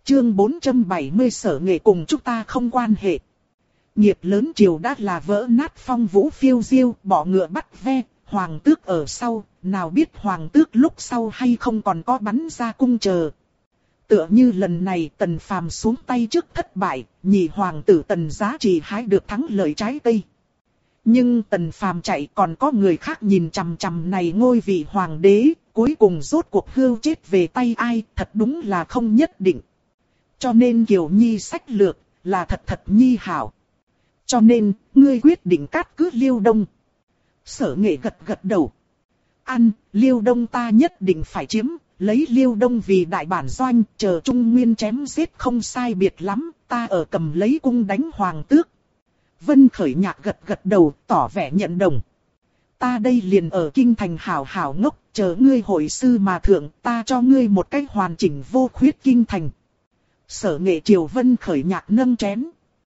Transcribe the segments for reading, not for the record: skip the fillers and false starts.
Chương 470 Sở Nghệ cùng chúng ta không quan hệ. Nghiệp lớn triều đã là vỡ nát, phong vũ phiêu diêu, bỏ ngựa bắt ve, hoàng tước ở sau, nào biết hoàng tước lúc sau hay không còn có bắn ra cung chờ. Tựa như lần này Tần Phàm xuống tay trước thất bại, nhị hoàng tử Tần Giá Trị hái được thắng lợi trái cây. Nhưng Tần Phàm chạy, còn có người khác nhìn chằm chằm này ngôi vị hoàng đế, cuối cùng rốt cuộc hưu chết về tay ai, thật đúng là không nhất định. Cho nên Kiều Nhi sách lược là thật nhi hảo. Cho nên, ngươi quyết định cát cứ Liêu Đông. Sở Nghệ gật đầu. Liêu Đông ta nhất định phải chiếm, lấy Liêu Đông vì đại bản doanh, chờ Trung Nguyên chém giết không sai biệt lắm, ta ở cầm lấy cung đánh hoàng tước. Vân Khởi Nhạc gật đầu, tỏ vẻ nhận đồng. Ta đây liền ở kinh thành hảo hảo ngốc, chờ ngươi hội sư mà thượng, ta cho ngươi một cách hoàn chỉnh vô khuyết kinh thành. Sở Nghệ chiều Vân Khởi Nhạc nâng chén.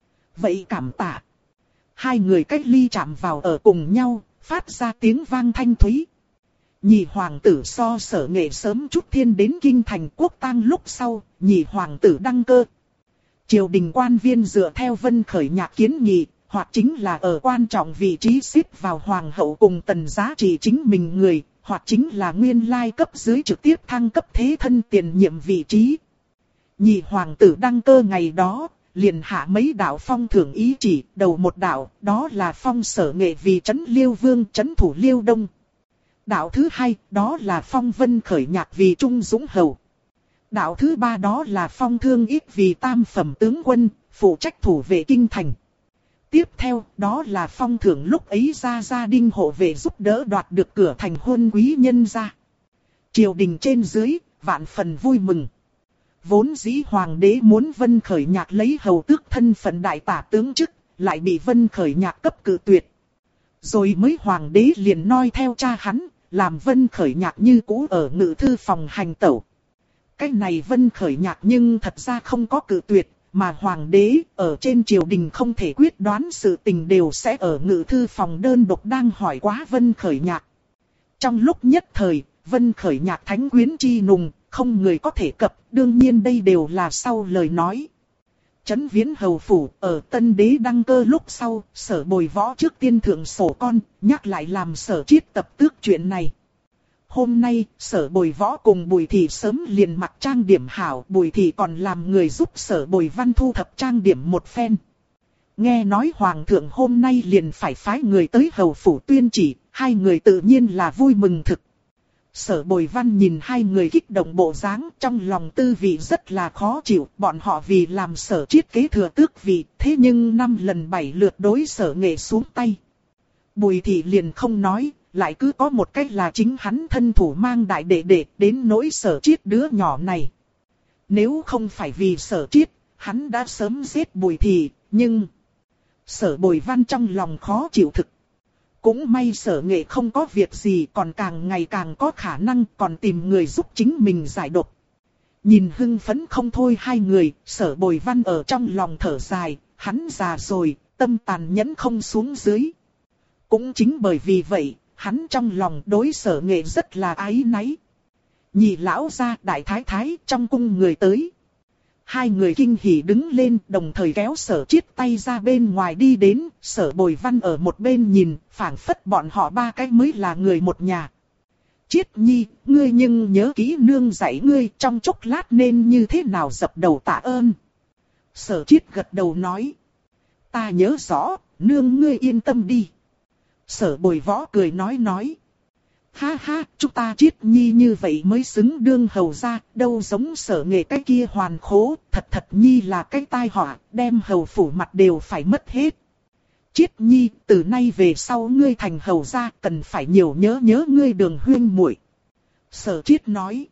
Vậy cảm tạ. Hai người cách ly chạm vào ở cùng nhau, phát ra tiếng vang thanh thúy. Nhị hoàng tử so Sở Nghệ sớm chút thiên đến kinh thành, quốc tang lúc sau, nhị hoàng tử đăng cơ. Triều đình quan viên dựa theo Vân Khởi Nhạc kiến nghị, hoặc chính là ở quan trọng vị trí xếp vào hoàng hậu cùng Tần Giá Trị chính mình người, hoặc chính là nguyên lai cấp dưới trực tiếp thăng cấp thế thân tiền nhiệm vị trí. Nhị hoàng tử đăng cơ ngày đó, liền hạ mấy đạo phong thưởng ý chỉ, đầu một đạo, đó là phong Sở Nghệ vì trấn Liêu Vương, trấn thủ Liêu Đông. Đạo thứ hai, đó là phong Vân Khởi Nhạc vì Trung Dũng Hầu. Đạo thứ ba đó là phong Thương Ích vì tam phẩm tướng quân, phụ trách thủ vệ kinh thành. Tiếp theo, đó là phong thưởng lúc ấy ra gia đình hộ vệ giúp đỡ đoạt được cửa thành huân quý nhân gia. Triều đình trên dưới, vạn phần vui mừng. Vốn dĩ hoàng đế muốn Vân Khởi Nhạc lấy hầu tước thân phận đại tả tướng chức, lại bị Vân Khởi Nhạc cấp cự tuyệt. Rồi mới hoàng đế liền noi theo cha hắn, làm Vân Khởi Nhạc như cũ ở ngự thư phòng hành tẩu. Cái này Vân Khởi Nhạc nhưng thật ra không có cự tuyệt, mà hoàng đế ở trên triều đình không thể quyết đoán sự tình đều sẽ ở ngự thư phòng đơn độc đang hỏi quá Vân Khởi Nhạc. Trong lúc nhất thời, Vân Khởi Nhạc thánh quyến chi nùng, không người có thể cập, đương nhiên đây đều là sau lời nói. Trấn Viễn hầu phủ, ở Tân Đế đăng cơ lúc sau, Sở Bồi Võ trước tiên thượng sổ con, nhắc lại làm Sở Chiết tập tước chuyện này. Hôm nay, Sở Bồi Võ cùng Bùi Thị sớm liền mặc trang điểm hảo, Bùi Thị còn làm người giúp Sở Bồi Văn thu thập trang điểm một phen. Nghe nói Hoàng thượng hôm nay liền phải phái người tới hầu phủ tuyên chỉ, hai người tự nhiên là vui mừng thực. Sở Bồi Văn nhìn hai người kích động bộ dáng, trong lòng tư vị rất là khó chịu, bọn họ vì làm Sở Chiết kế thừa tước vị, thế nhưng 5 lần 7 lượt đối Sở Nghệ xuống tay. Bùi Thị liền không nói, lại cứ có một cách là chính hắn thân thủ mang đại đệ đệ đến nỗi Sở Chiết đứa nhỏ này. Nếu không phải vì Sở Chiết, hắn đã sớm giết Bùi Thị, nhưng Sở Bồi Văn trong lòng khó chịu thực. Cũng may Sở Nghệ không có việc gì, còn càng ngày càng có khả năng còn tìm người giúp chính mình giải độc. Nhìn hưng phấn không thôi hai người, Sở Bồi Văn ở trong lòng thở dài, hắn già rồi, tâm tàn nhẫn không xuống dưới. Cũng chính bởi vì vậy, hắn trong lòng đối Sở Nghệ rất là áy náy. Nhị lão gia đại thái thái trong cung người tới. Hai người kinh hỉ đứng lên, đồng thời kéo Sở Chiết tay ra bên ngoài đi đến, Sở Bồi Văn ở một bên nhìn, phảng phất bọn họ ba cái mới là người một nhà. Chiết nhi, ngươi nhưng nhớ kỹ nương dạy ngươi trong chốc lát nên như thế nào dập đầu tạ ơn. Sở Chiết gật đầu nói. Ta nhớ rõ, nương ngươi yên tâm đi. Sở Bồi Võ cười nói. Ha ha, chúng ta Chiết nhi như vậy mới xứng đương hầu gia, đâu giống Sở Nghệ cái kia hoàn khố, thật nhi là cái tai họa, đem hầu phủ mặt đều phải mất hết. Chiết nhi, từ nay về sau ngươi thành hầu gia, cần phải nhiều nhớ ngươi Đường huynh muội. Sở Chiết nói.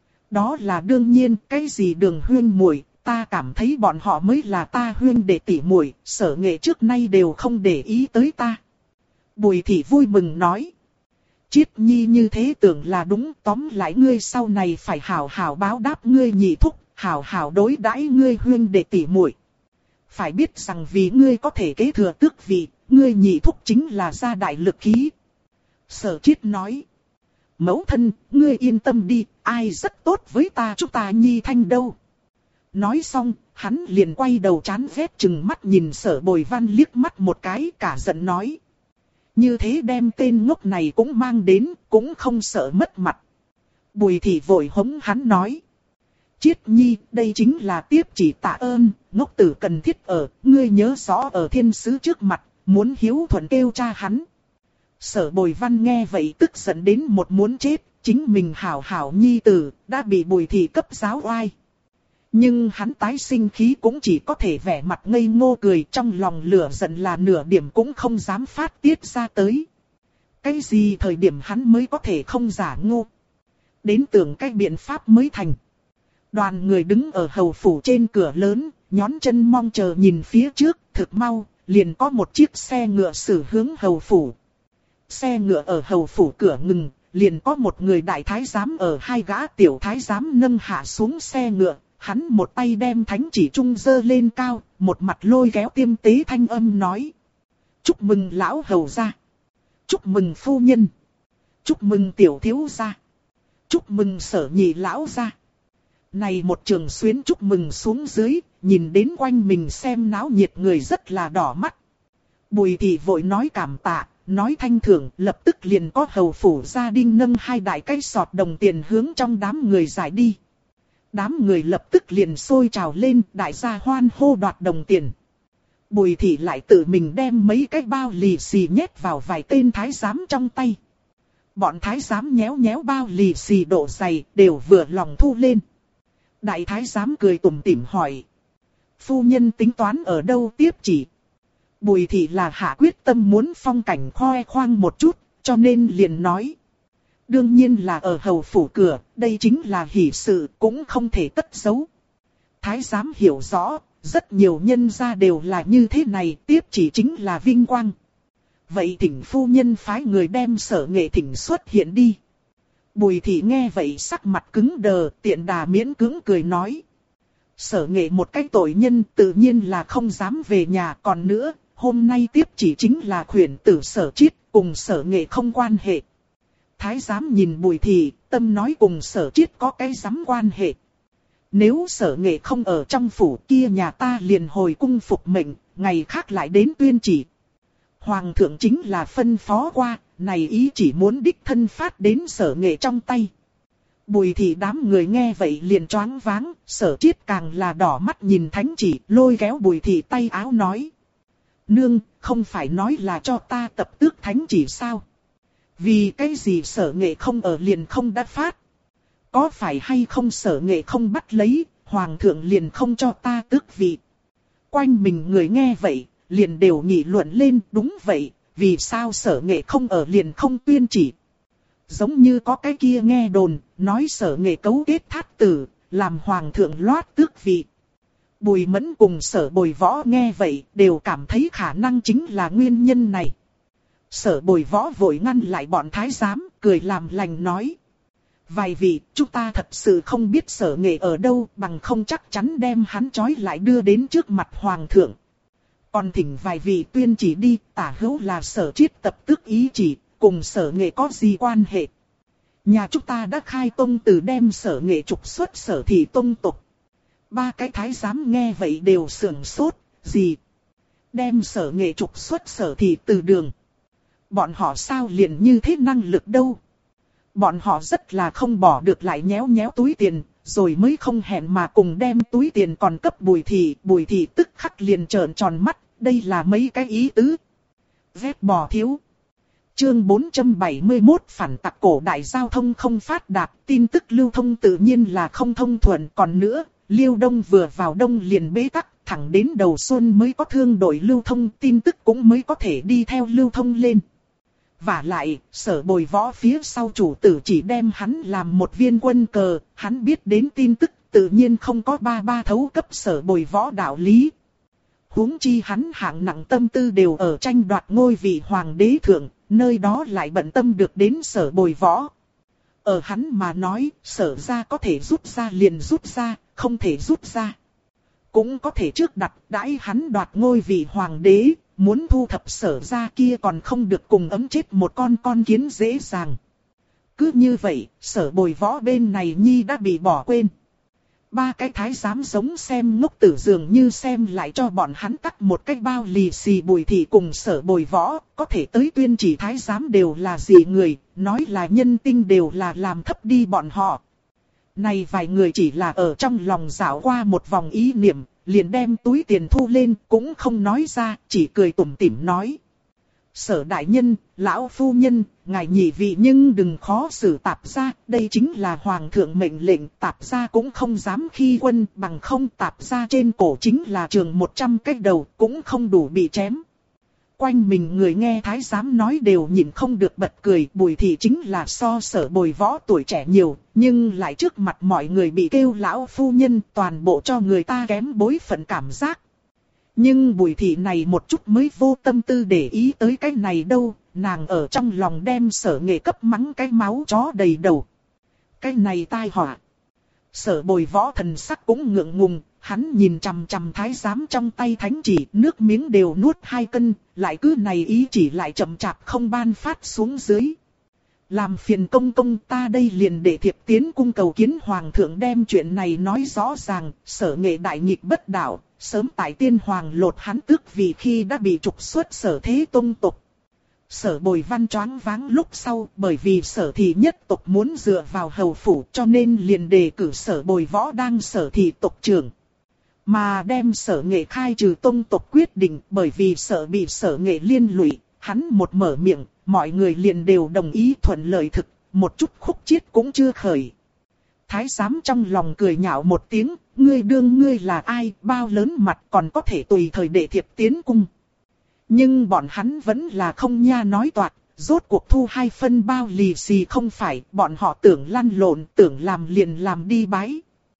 Đó là đương nhiên, cái gì Đường huynh muội, ta cảm thấy bọn họ mới là ta huynh đệ tỷ muội, Sở Nghệ trước nay đều không để ý tới ta. Bùi Thị vui mừng nói. Chiết nhi như thế tưởng là đúng, tóm lại ngươi sau này phải hảo hảo báo đáp ngươi nhị thúc, hảo hảo đối đãi ngươi huynh đệ tỷ muội. Phải biết rằng vì ngươi có thể kế thừa tước vị, ngươi nhị thúc chính là gia đại lực khí. Sở Chiết nói. Mẫu thân, ngươi yên tâm đi, ai rất tốt với ta chúng ta nhi thanh đâu. Nói xong, hắn liền quay đầu chán ghét chừng mắt nhìn Sở Bồi Văn liếc mắt một cái, cả giận nói. Như thế đem tên ngốc này cũng mang đến, cũng không sợ mất mặt. Bùi thị vội hống hắn nói. Chiết nhi, đây chính là tiếp chỉ tạ ơn, ngốc tử cần thiết ở, ngươi nhớ rõ ở thiên sứ trước mặt, muốn hiếu thuận kêu cha hắn. Sở Bồi Văn nghe vậy tức giận đến một muốn chết, chính mình hảo hảo nhi tử, đã bị bùi thị cấp giáo oai. Nhưng hắn tái sinh khí cũng chỉ có thể vẻ mặt ngây ngô cười, trong lòng lửa giận là nửa điểm cũng không dám phát tiết ra tới. Cái gì thời điểm hắn mới có thể không giả ngô. Đến tưởng cái biện pháp mới thành. Đoàn người đứng ở hầu phủ trên cửa lớn, nhón chân mong chờ nhìn phía trước, thực mau, liền có một chiếc xe ngựa xử hướng hầu phủ. Xe ngựa ở hầu phủ cửa ngừng, liền có một người đại thái giám ở hai gã tiểu thái giám nâng hạ xuống xe ngựa. Hắn một tay đem thánh chỉ trung giơ lên cao, một mặt lôi kéo tiêm tế thanh âm nói. Chúc mừng lão hầu gia. Chúc mừng phu nhân. Chúc mừng tiểu thiếu gia. Chúc mừng Sở nhị lão gia. Này một trường xuyến chúc mừng xuống dưới, nhìn đến quanh mình xem náo nhiệt người rất là đỏ mắt. Bùi thị vội nói cảm tạ, nói thanh thưởng, lập tức liền có hầu phủ gia đình nâng hai đại cái sọt đồng tiền hướng trong đám người giải đi. Đám người lập tức liền sôi trào lên, đại gia hoan hô đoạt đồng tiền. Bùi thị lại tự mình đem mấy cái bao lì xì nhét vào vài tên thái giám trong tay. Bọn thái giám nhéo nhéo bao lì xì độ dày, đều vừa lòng thu lên. Đại thái giám cười tủm tỉm hỏi. Phu nhân tính toán ở đâu tiếp chỉ? Bùi thị là hạ quyết tâm muốn phong cảnh khoe khoang một chút, cho nên liền nói. Đương nhiên là ở hầu phủ cửa, đây chính là hỷ sự, cũng không thể cất giấu. Thái giám hiểu rõ, rất nhiều nhân gia đều là như thế này, tiếp chỉ chính là vinh quang. Vậy thỉnh phu nhân phái người đem Sở Nghệ thỉnh xuất hiện đi. Bùi thị nghe vậy sắc mặt cứng đờ, tiện đà miễn cưỡng cười nói. Sở Nghệ một cái tội nhân tự nhiên là không dám về nhà, còn nữa, hôm nay tiếp chỉ chính là khuyển tử Sở Chiết, cùng Sở Nghệ không quan hệ. Thái giám nhìn Bùi thị, tâm nói cùng Sở Chiết có cái dám quan hệ. Nếu Sở Nghệ không ở trong phủ kia nhà ta liền hồi cung phục mệnh, ngày khác lại đến tuyên chỉ. Hoàng thượng chính là phân phó qua, này ý chỉ muốn đích thân phát đến Sở Nghệ trong tay. Bùi thị đám người nghe vậy liền choáng váng, Sở Chiết càng là đỏ mắt nhìn thánh chỉ, lôi kéo Bùi thị tay áo nói. Nương, không phải nói là cho ta tập tước thánh chỉ sao? Vì cái gì Sở Nghệ không ở liền không đã phát? Có phải hay không Sở Nghệ không bắt lấy, Hoàng thượng liền không cho ta tước vị? Quanh mình người nghe vậy, liền đều nghị luận lên, đúng vậy, vì sao Sở Nghệ không ở liền không tuyên chỉ? Giống như có cái kia nghe đồn, nói Sở Nghệ cấu kết thát tử, làm Hoàng thượng loát tước vị. Bùi Mẫn cùng Sở Bồi Võ nghe vậy, đều cảm thấy khả năng chính là nguyên nhân này. Sở Bồi Võ vội ngăn lại bọn thái giám, cười làm lành nói. Vài vị, chúng ta thật sự không biết Sở Nghệ ở đâu, bằng không chắc chắn đem hắn trói lại đưa đến trước mặt Hoàng thượng. Còn thỉnh vài vị tuyên chỉ đi, tả hữu là Sở Chiết tập tước ý chỉ, cùng Sở Nghệ có gì quan hệ. Nhà chúng ta đã khai tông từ đem Sở Nghệ trục xuất Sở thị tông tục. Ba cái thái giám nghe vậy đều sưởng sốt, gì? Đem Sở Nghệ trục xuất Sở thị từ đường. Bọn họ sao liền như thế năng lực đâu? Bọn họ rất là không bỏ được lại nhéo nhéo túi tiền, rồi mới không hẹn mà cùng đem túi tiền còn cấp Bùi thị tức khắc liền trợn tròn mắt, đây là mấy cái ý tứ. Vét bò thiếu. Chương 471 phản tặc cổ đại giao thông không phát đạt, tin tức lưu thông tự nhiên là không thông thuận, còn nữa, Liêu Đông vừa vào đông liền bế tắc, thẳng đến đầu xuân mới có thương đội lưu thông, tin tức cũng mới có thể đi theo lưu thông lên. Vả lại, Sở Bồi Võ phía sau chủ tử chỉ đem hắn làm một viên quân cờ, hắn biết đến tin tức tự nhiên không có ba thấu cấp Sở Bồi Võ đạo lý. Huống chi hắn hạng nặng tâm tư đều ở tranh đoạt ngôi vị hoàng đế thượng, nơi đó lại bận tâm được đến Sở Bồi Võ. Ở hắn mà nói, Sở ra có thể rút ra liền rút ra, không thể rút ra. Cũng có thể trước đặt đãi hắn đoạt ngôi vị hoàng đế, muốn thu thập Sở ra kia còn không được cùng ấm chết một con kiến dễ dàng. Cứ như vậy, Sở Bồi Võ bên này nhi đã bị bỏ quên. Ba cái thái giám giống xem ngốc tử dường như xem lại cho bọn hắn cắt một cái bao lì xì. Bùi thị cùng Sở Bồi Võ, có thể tới tuyên chỉ thái giám đều là gì người, nói là nhân tinh đều là làm thấp đi bọn họ. Này vài người chỉ là ở trong lòng dạo qua một vòng ý niệm, liền đem túi tiền thu lên, cũng không nói ra, chỉ cười tủm tỉm nói. Sở đại nhân, lão phu nhân, ngài nhị vị nhưng đừng khó xử tạp gia, đây chính là hoàng thượng mệnh lệnh, tạp gia cũng không dám khi quân, bằng không tạp gia trên cổ chính là trường 100 cái đầu, cũng không đủ bị chém. Quanh mình người nghe thái giám nói đều nhìn không được bật cười. Bùi thị chính là so Sở Bồi Võ tuổi trẻ nhiều, nhưng lại trước mặt mọi người bị kêu lão phu nhân, toàn bộ cho người ta kém bối phận cảm giác. Nhưng Bùi thị này một chút mới vô tâm tư để ý tới cái này đâu, nàng ở trong lòng đem Sở Nghệ cấp mắng cái máu chó đầy đầu. Cái này tai họa. Sở Bồi Võ thần sắc cũng ngượng ngùng, hắn nhìn chằm chằm thái giám trong tay thánh chỉ, nước miếng đều nuốt 2 cân, lại cứ này ý chỉ lại chậm chạp không ban phát xuống dưới. Làm phiền công công, ta đây liền để thiệp tiến cung cầu kiến hoàng thượng đem chuyện này nói rõ ràng. Sở Nghệ đại nghịch bất đạo, sớm tại tiên hoàng lột hắn tước vì khi đã bị trục xuất Sở Thế Tông tộc. Sở Bồi Văn choáng váng lúc sau, bởi vì Sở thị nhất tộc muốn dựa vào hầu phủ, cho nên liền đề cử Sở Bồi Võ đang Sở thị tộc trưởng. Mà đem Sở Nghệ khai trừ tông tộc quyết định, bởi vì sợ bị Sở Nghệ liên lụy, hắn một mở miệng, mọi người liền đều đồng ý thuận lợi thực, một chút khúc chiết cũng chưa khởi. Thái giám trong lòng cười nhạo một tiếng, ngươi đương ngươi là ai, bao lớn mặt còn có thể tùy thời đệ thiệp tiến cung. Nhưng bọn hắn vẫn là không nha nói toạc, rốt cuộc thu 2 phân bao lì xì không phải, bọn họ tưởng lăn lộn, tưởng làm liền làm đi bái.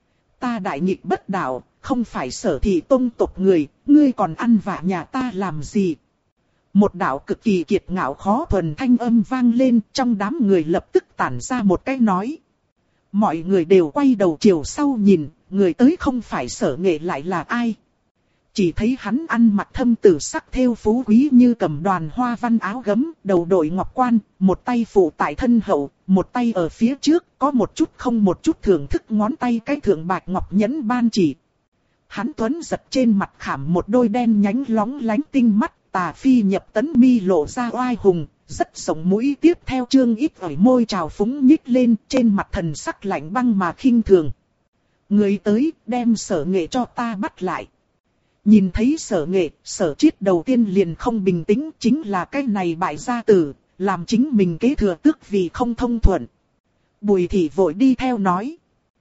Ta đại nghịch bất đạo, không phải Sở thị tông tộc người, ngươi còn ăn vạ nhà ta làm gì? Một đạo cực kỳ kiệt ngạo khó thuần thanh âm vang lên, trong đám người lập tức tản ra một cái nói. Mọi người đều quay đầu chiều sau nhìn, người tới không phải Sở Nghệ lại là ai? Chỉ thấy hắn ăn mặc thâm tử sắc thêu phú quý như cầm đoàn hoa văn áo gấm, đầu đội ngọc quan, một tay phụ tại thân hậu, một tay ở phía trước, có một chút không một chút thưởng thức ngón tay cái thượng bạch ngọc nhẫn ban chỉ. Hắn tuấn giật trên mặt khảm một đôi đen nhánh lóng lánh tinh mắt, tà phi nhập tấn mi lộ ra oai hùng, rất sống mũi tiếp theo trương ít ỏi môi trào phúng nhích lên, trên mặt thần sắc lạnh băng mà khinh thường. Người tới, đem Sở Nghệ cho ta bắt lại. Nhìn thấy Sở Nghệ, Sở Chiết đầu tiên liền không bình tĩnh, chính là cái này bại gia tử, làm chính mình kế thừa tước vì không thông thuận. Bùi thị vội đi theo nói.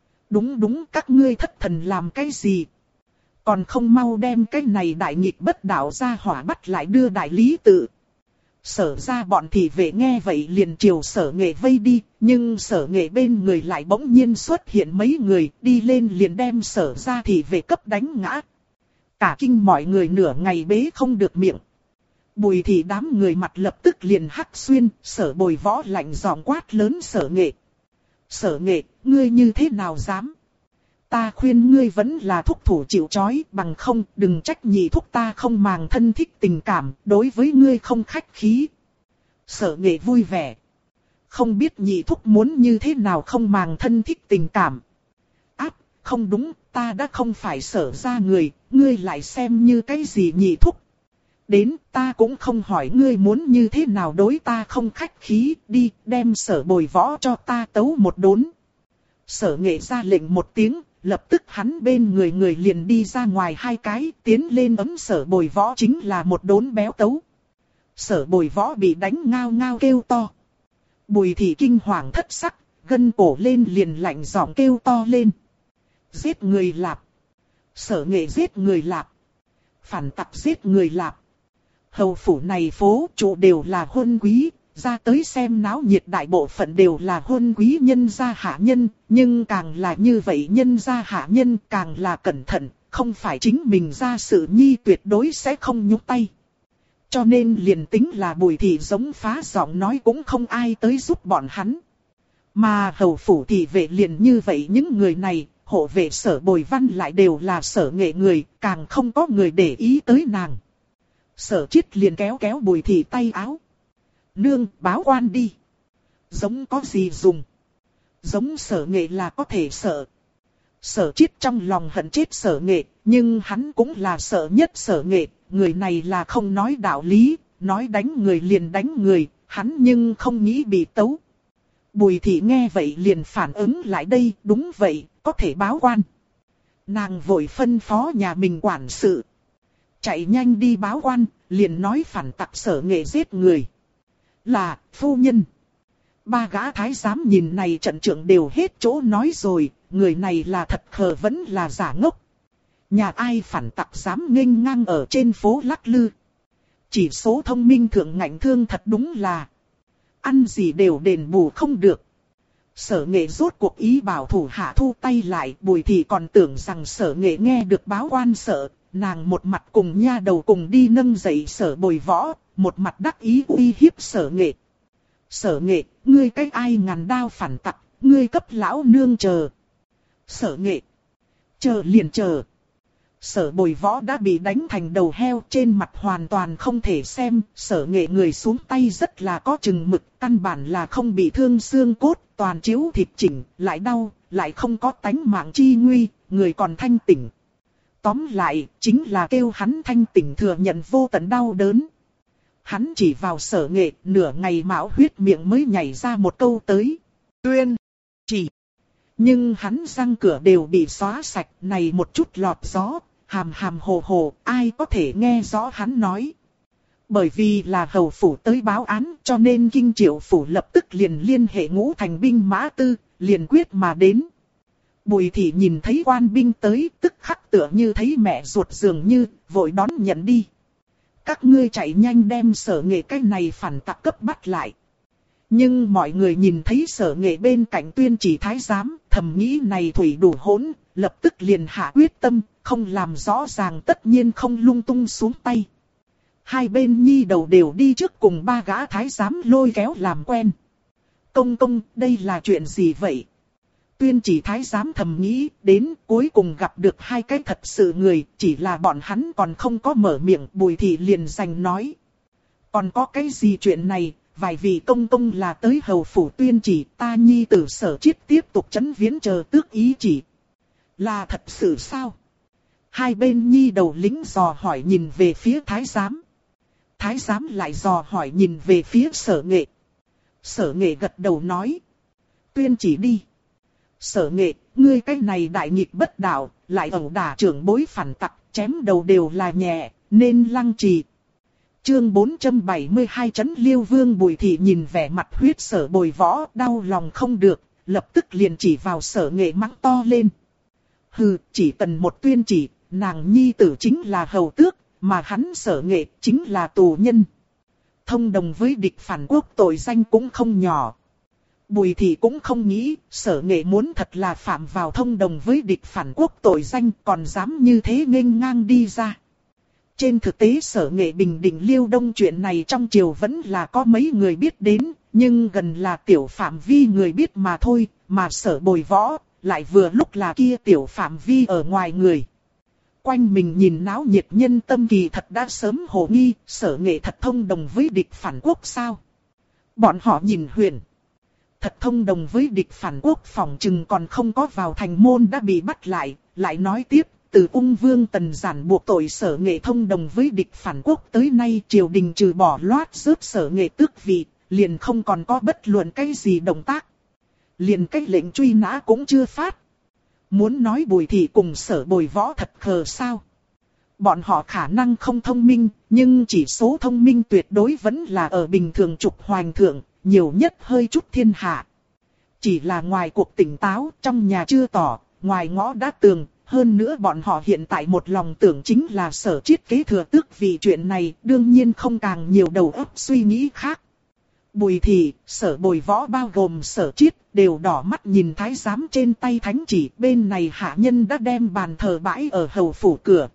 Đúng, các ngươi thất thần làm cái gì? Còn không mau đem cái này đại nghịch bất đạo ra hỏa bắt lại đưa đại lý tự. Sở ra bọn thị vệ nghe vậy liền chiều Sở Nghệ vây đi, nhưng Sở Nghệ bên người lại bỗng nhiên xuất hiện mấy người, đi lên liền đem Sở ra thị vệ cấp đánh ngã. Cả kinh mọi người nửa ngày bế không được miệng. Bùi thị đám người mặt lập tức liền hắc xuyên, Sở Bồi Võ lạnh giọng quát lớn Sở Nghệ. Sở Nghệ, ngươi như thế nào dám? Ta khuyên ngươi vẫn là thúc thủ chịu trói, bằng không đừng trách nhị thúc ta không màng thân thích tình cảm, đối với ngươi không khách khí. Sở Nghệ vui vẻ. Không biết nhị thúc muốn như thế nào không màng thân thích tình cảm. Áp, không đúng, ta đã không phải Sở ra người, ngươi lại xem như cái gì nhị thúc. Đến, ta cũng không hỏi ngươi muốn như thế nào đối ta không khách khí, đi, đem Sở Bồi Võ cho ta tấu một đốn. Sở Nghệ ra lệnh một tiếng, lập tức hắn bên người liền đi ra ngoài 2 cái, tiến lên ấm Sở Bồi Võ chính là một đốn béo tấu. Sở Bồi Võ bị đánh ngao ngao kêu to. Bùi thị kinh hoàng thất sắc, gân cổ lên liền lạnh giọng kêu to lên. Giết người lạp. Sở Nghệ giết người lạp. Phản tặc giết người lạp. Hầu phủ này phố trụ đều là huân quý, ra tới xem náo nhiệt đại bộ phận đều là huân quý nhân gia hạ nhân, nhưng càng là như vậy nhân gia hạ nhân càng là cẩn thận, không phải chính mình ra sự nhi tuyệt đối sẽ không nhúc tay. Cho nên liền tính là Bùi thị giống phá giọng nói cũng không ai tới giúp bọn hắn. Mà hầu phủ thị vệ liền như vậy những người này, hộ vệ Sở Bồi Văn lại đều là Sở Nghệ người, càng không có người để ý tới nàng. Sở Chiết liền kéo Bùi thị tay áo. Nương, báo quan đi. Giống có gì dùng. Giống Sở Nghệ là có thể sợ. Sở Chiết trong lòng hận chết Sở Nghệ, nhưng hắn cũng là sợ nhất Sở Nghệ, người này là không nói đạo lý, nói đánh người liền đánh người, hắn nhưng không nghĩ bị tấu. Bùi Thị nghe vậy liền phản ứng lại đây, đúng vậy, có thể báo quan. Nàng vội phân phó nhà mình quản sự. Chạy nhanh đi báo quan, liền nói phản tặc Sở Nghệ giết người. Là, phu nhân. Ba gã thái giám nhìn này trận trưởng đều hết chỗ nói rồi, người này là thật khờ vẫn là giả ngốc. Nhà ai phản tặc dám nghênh ngang ở trên phố lắc lư. Chỉ số thông minh thượng ngạnh thương thật đúng là ăn gì đều đền bù không được. Sở Nghệ rốt cuộc ý bảo thủ hạ thu tay lại, Bùi Thị còn tưởng rằng Sở Nghệ nghe được báo quan sợ, nàng một mặt cùng nha đầu cùng đi nâng dậy Sở Bồi Võ, một mặt đắc ý uy hiếp Sở Nghệ. Sở Nghệ, ngươi cách ai ngàn đao phản tặc, ngươi cấp lão nương chờ. Sở Nghệ, chờ liền chờ. Sở Bồi Võ đã bị đánh thành đầu heo, trên mặt hoàn toàn không thể xem, Sở Nghệ người xuống tay rất là có chừng mực, căn bản là không bị thương xương cốt, toàn chiếu thịt chỉnh, lại đau, lại không có tánh mạng chi nguy, người còn thanh tỉnh. Tóm lại, chính là kêu hắn thanh tỉnh thừa nhận vô tận đau đớn. Hắn chỉ vào Sở Nghệ, nửa ngày mão huyết miệng mới nhảy ra một câu tới. Tuyên, chỉ. Nhưng hắn răng cửa đều bị xóa sạch, này một chút lọt gió, hàm hàm hồ hồ, ai có thể nghe rõ hắn nói. Bởi vì là hầu phủ tới báo án, cho nên Kinh Triệu phủ lập tức liền liên hệ Ngũ Thành binh mã tư, liền quyết mà đến. Bùi Thị nhìn thấy quan binh tới, tức khắc tựa như thấy mẹ ruột dường như, vội đón nhận đi. Các ngươi chạy nhanh đem Sở Nghệ cái này phản tặc cấp bắt lại. Nhưng mọi người nhìn thấy Sở Nghệ bên cạnh Tuyên Chỉ thái giám, thầm nghĩ này thủy đủ hỗn, lập tức liền hạ quyết tâm, không làm rõ ràng tất nhiên không lung tung xuống tay. Hai bên nhi đầu đều đi trước cùng ba gã thái giám lôi kéo làm quen. Công công, đây là chuyện gì vậy? Tuyên Chỉ thái giám thầm nghĩ, đến cuối cùng gặp được hai cái thật sự người, chỉ là bọn hắn còn không có mở miệng, Bùi Thị liền giành nói. Còn có cái gì chuyện này, vài vị công công là tới hầu phủ Tuyên Chỉ, ta nhi tử Sở Chiết tiếp tục chấn viễn chờ tước ý chỉ. Là thật sự sao? Hai bên nhi đầu lính dò hỏi nhìn về phía thái giám. Thái giám lại dò hỏi nhìn về phía Sở Nghệ. Sở Nghệ gật đầu nói. Tuyên Chỉ đi. Sở Nghệ, ngươi cái này đại nghịch bất đạo, lại ẩu đả trưởng bối phản tặc, chém đầu đều là nhẹ, nên lăng trì. Chương 472 Trấn Liêu Vương. Bùi Thị nhìn vẻ mặt huyết Sở Bồi Võ, đau lòng không được, lập tức liền chỉ vào Sở Nghệ mắng to lên. Hừ, chỉ cần một Tuyên Chỉ, nàng nhi tử chính là hầu tước, mà hắn Sở Nghệ chính là tù nhân. Thông đồng với địch phản quốc tội danh cũng không nhỏ. Bùi Thị cũng không nghĩ, Sở Nghệ muốn thật là phạm vào thông đồng với địch phản quốc tội danh, còn dám như thế nghênh ngang đi ra. Trên thực tế Sở Nghệ bình định Liêu Đông chuyện này trong triều vẫn là có mấy người biết đến, nhưng gần là tiểu phạm vi người biết mà thôi, mà Sở Bồi Võ lại vừa lúc là kia tiểu phạm vi ở ngoài người. Quanh mình nhìn náo nhiệt nhân tâm kỳ thật đã sớm hồ nghi, Sở Nghệ thật thông đồng với địch phản quốc sao? Bọn họ nhìn huyền. Thật thông đồng với địch phản quốc, phỏng chừng còn không có vào thành môn đã bị bắt lại, lại nói tiếp, từ Ung Vương Tần Giản buộc tội Sở Nghệ thông đồng với địch phản quốc tới nay triều đình trừ bỏ loát rớt Sở Nghệ tước vị, liền không còn có bất luận cái gì động tác. Liền cái lệnh truy nã cũng chưa phát. Muốn nói Bùi Thị cùng Sở Bồi Võ thật khờ sao? Bọn họ khả năng không thông minh, nhưng chỉ số thông minh tuyệt đối vẫn là ở bình thường trục hoành thượng, nhiều nhất hơi chút thiên hạ. Chỉ là ngoài cuộc tỉnh táo, trong nhà chưa tỏ, ngoài ngõ đã tường, hơn nữa bọn họ hiện tại một lòng tưởng chính là Sở Chiết kế thừa tước vị chuyện này, đương nhiên không càng nhiều đầu óc suy nghĩ khác. Bùi Thị, Sở Bồi Võ bao gồm Sở Chiết, đều đỏ mắt nhìn thái giám trên tay thánh chỉ, bên này hạ nhân đã đem bàn thờ bãi ở hầu phủ cửa.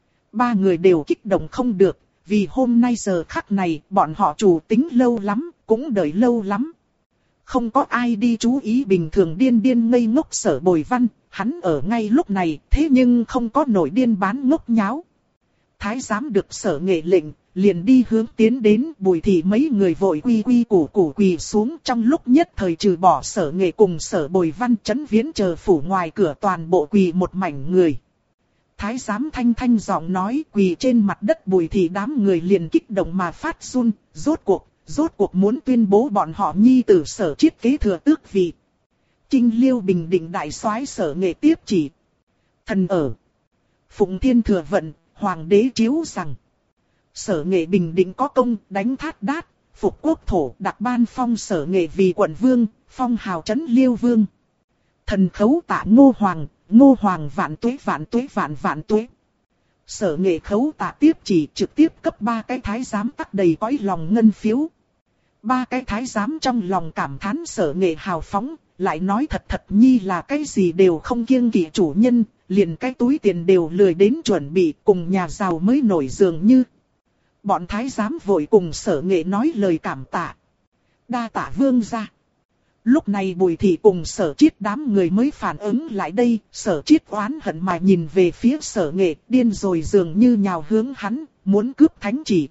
Ba người đều kích động không được, vì hôm nay giờ khắc này, bọn họ chủ tính lâu lắm, cũng đợi lâu lắm. Không có ai đi chú ý bình thường điên điên ngây ngốc Sở Bồi Văn, hắn ở ngay lúc này, thế nhưng không có nổi điên bán ngốc nháo. Thái giám được Sở Nghệ lệnh, liền đi hướng tiến đến. Bùi thị mấy người vội quy quy củ củ quỳ xuống, trong lúc nhất thời trừ bỏ Sở Nghệ cùng Sở Bồi Văn, Trấn Viễn chờ phủ ngoài cửa toàn bộ quỳ một mảnh người. Thái giám thanh thanh giọng nói, quỳ trên mặt đất. Bùi thị đám người liền kích động mà phát run, rốt cuộc muốn tuyên bố bọn họ nhi tử Sở Chiết kế thừa tước vị. Kinh Liêu Bình Định đại soái Sở Nghệ tiếp chỉ: thần ở. Phụng Thiên thừa vận, hoàng đế chiếu rằng: Sở Nghệ Bình Định có công, đánh Thát Đát, phục quốc thổ, đặc ban phong Sở Nghệ vì quận vương, phong hào trấn Liêu vương. Thần khấu tạ Ngô Hoàng vạn tuế vạn tuế. Sở Nghệ khấu tạ tiếp chỉ, trực tiếp cấp 3 cái thái giám tắc đầy cõi lòng ngân phiếu. 3 cái thái giám trong lòng cảm thán Sở Nghệ hào phóng, lại nói thật nhi là cái gì đều không kiêng kỵ chủ nhân, liền cái túi tiền đều lười đến chuẩn bị, cùng nhà giàu mới nổi dường như. Bọn thái giám vội cùng Sở Nghệ nói lời cảm tạ. Đa tạ vương gia. Lúc này Bùi thị cùng Sở Chiết đám người mới phản ứng lại đây. Sở Chiết oán hận mà nhìn về phía Sở Nghệ, điên rồi dường như nhào hướng hắn, muốn cướp thánh chỉ.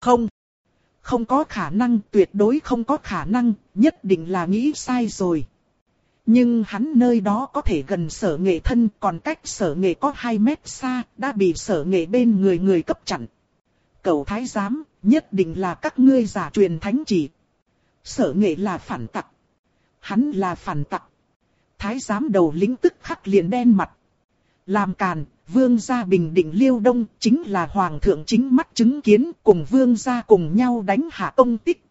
Không có khả năng, tuyệt đối không có khả năng, nhất định là nghĩ sai rồi. Nhưng hắn nơi đó có thể gần Sở Nghệ thân, còn cách Sở Nghệ có 2 mét xa, đã bị Sở Nghệ bên người cấp chặn. Cậu thái giám, nhất định là các ngươi giả truyền thánh chỉ. Sở Nghệ là phản tặc. Hắn là phản tặc. Thái giám đầu lĩnh tức khắc liền đen mặt. Làm càn, vương gia Bình Định Liêu Đông chính là hoàng thượng chính mắt chứng kiến, cùng vương gia cùng nhau đánh hạ công tích.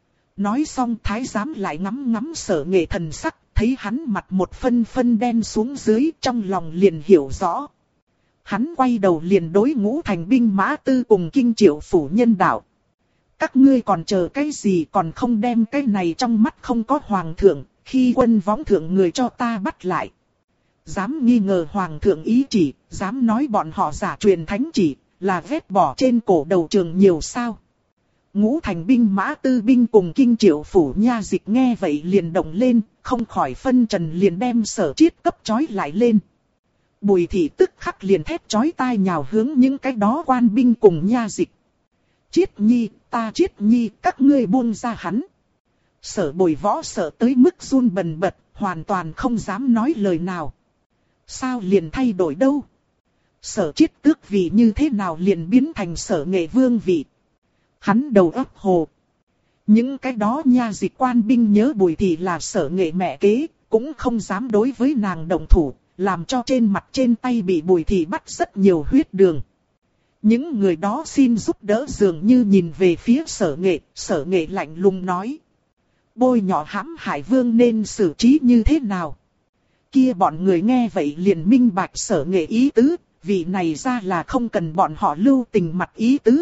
Nói xong thái giám lại ngắm Sở Nghệ thần sắc, thấy hắn mặt một phân đen xuống dưới, trong lòng liền hiểu rõ. Hắn quay đầu liền đối Ngũ Thành binh mã tư cùng Kinh Triệu phủ nhân đạo: các ngươi còn chờ cái gì, còn không đem cái này trong mắt không có hoàng thượng, khi quân võng thượng người cho ta bắt lại. Dám nghi ngờ hoàng thượng ý chỉ, dám nói bọn họ giả truyền thánh chỉ, là vết bỏ trên cổ đầu trường nhiều sao. Ngũ Thành binh mã tư binh cùng Kinh Triệu phủ nha dịch nghe vậy liền động lên, không khỏi phân trần liền đem Sở Chiết cấp trói lại lên. Bùi thị tức khắc liền thét chói tai nhào hướng những cái đó quan binh cùng nha dịch: Chiết nhi, ta Chiết nhi, các ngươi buông ra hắn. Sở Bồi Võ sợ tới mức run bần bật, hoàn toàn không dám nói lời nào. Sao liền thay đổi đâu? Sở Chiết tước vị như thế nào liền biến thành Sở Nghệ vương vị? Hắn đầu óc hồ. Những cái đó nha dịch quan binh nhớ Bùi thị là Sở Nghệ mẹ kế, cũng không dám đối với nàng động thủ, làm cho trên mặt trên tay bị Bùi thị bắt rất nhiều huyết đường. Những người đó xin giúp đỡ dường như nhìn về phía Sở Nghệ lạnh lùng nói: bôi nhọ hãm hại vương nên xử trí như thế nào? Kia bọn người nghe vậy liền minh bạch Sở Nghệ ý tứ, vị này ra là không cần bọn họ lưu tình mặt ý tứ.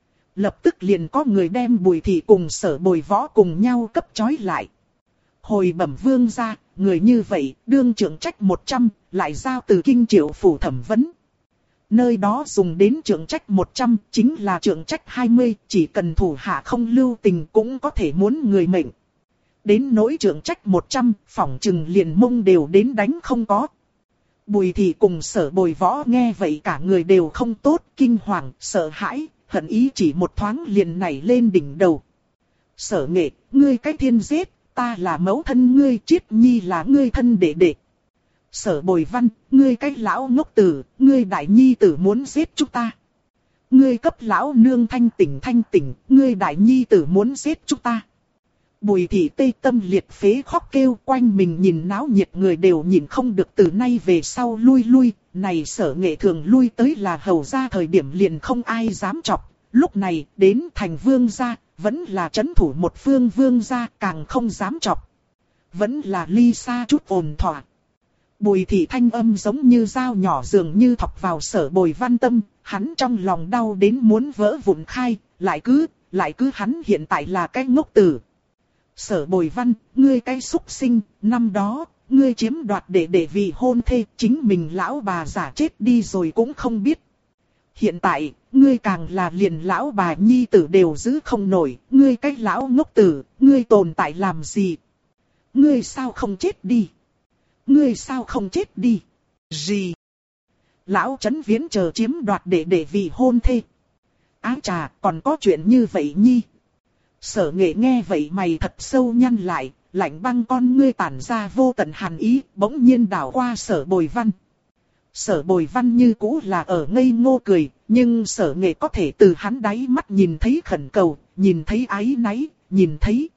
Lập tức liền có người đem Bùi thị cùng Sở Bồi Võ cùng nhau cấp trói lại. Hồi bẩm vương gia, người như vậy đương trưởng trách 100, lại giao từ Kinh Triệu phủ thẩm vấn. Nơi đó dùng đến trưởng trách 100, chính là trưởng trách 20, chỉ cần thủ hạ không lưu tình cũng có thể muốn người mệnh. Đến nỗi trưởng trách 100, phỏng chừng liền mông đều đến đánh không có. Bùi thị cùng Sở Bồi Võ nghe vậy cả người đều không tốt, kinh hoàng, sợ hãi, hận ý chỉ một thoáng liền nảy lên đỉnh đầu. Sở Nghệ, ngươi cái thiên giết, ta là mẫu thân ngươi, Chiết nhi là ngươi thân đệ đệ. Sở Bồi Văn, ngươi cái lão ngốc tử, ngươi đại nhi tử muốn giết chúng ta. Ngươi cấp lão nương thanh tỉnh, ngươi đại nhi tử muốn giết chúng ta. Bùi thị tê tâm liệt phế khóc kêu, quanh mình nhìn náo nhiệt người đều nhìn không được, từ nay về sau lui, này Sở Nghệ thường lui tới là hầu gia thời điểm liền không ai dám chọc, lúc này đến thành vương gia, vẫn là trấn thủ một phương vương gia càng không dám chọc. Vẫn là ly xa chút ồn thỏa. Bùi thị thanh âm giống như dao nhỏ dường như thọc vào Sở Bồi Văn tâm, hắn trong lòng đau đến muốn vỡ vụn khai, lại cứ hắn hiện tại là cái ngốc tử. Sở Bồi Văn, ngươi cái xúc sinh, năm đó, ngươi chiếm đoạt để vì hôn thê, chính mình lão bà giả chết đi rồi cũng không biết. Hiện tại, ngươi càng là liền lão bà nhi tử đều giữ không nổi, ngươi cái lão ngốc tử, ngươi tồn tại làm gì? Ngươi sao không chết đi? Ngươi sao không chết đi? Gì? Lão Trấn Viễn chờ chiếm đoạt để vì hôn thê. Ái chà, còn có chuyện như vậy nhi. Sở Nghệ nghe vậy mày thật sâu nhăn lại, lạnh băng con ngươi tản ra vô tận hàn ý, bỗng nhiên đảo qua Sở Bồi Văn. Sở Bồi Văn như cũ là ở ngây ngô cười, nhưng Sở Nghệ có thể từ hắn đáy mắt nhìn thấy khẩn cầu, nhìn thấy áy náy, nhìn thấy...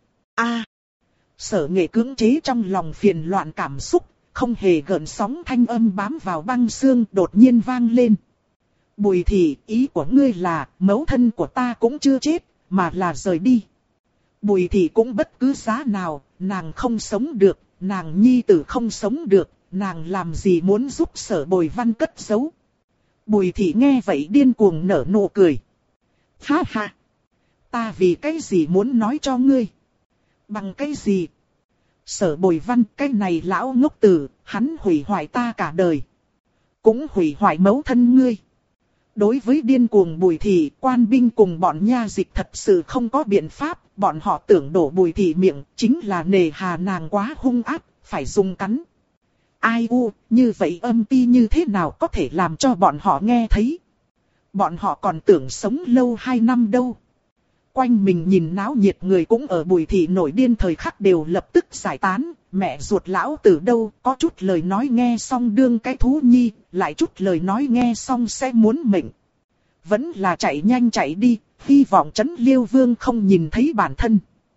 Sở Nghệ cưỡng chế trong lòng phiền loạn cảm xúc, không hề gợn sóng thanh âm bám vào băng xương đột nhiên vang lên. Bùi Thị, ý của ngươi là, mẫu thân của ta cũng chưa chết, mà là rời đi. Bùi Thị cũng bất cứ giá nào, nàng không sống được, nàng nhi tử không sống được, nàng làm gì muốn giúp Sở Bồi Văn cất giấu. Bùi Thị nghe vậy điên cuồng nở nụ cười. Ha ha! Ta vì cái gì muốn nói cho ngươi? Bằng cái gì? Sở Bồi Văn, cái này lão ngốc tử, hắn hủy hoại ta cả đời. Cũng hủy hoại mẫu thân ngươi. Đối với điên cuồng Bùi Thị, quan binh cùng bọn nha dịch thật sự không có biện pháp. Bọn họ tưởng đổ Bùi Thị miệng, chính là nề hà nàng quá hung ác, phải dùng cắn. Ai u, như vậy âm ti như thế nào có thể làm cho bọn họ nghe thấy? Bọn họ còn tưởng sống lâu 2 năm đâu. Quanh mình nhìn náo nhiệt người cũng ở Bùi Thị nổi điên thời khắc đều lập tức giải tán. Mẹ ruột lão tử đâu, có chút lời nói nghe xong đương cái thú nhi, lại chút lời nói nghe xong sẽ muốn mệnh. Vẫn là chạy nhanh chạy đi, hy vọng Trấn Liêu Vương không nhìn thấy bản thân.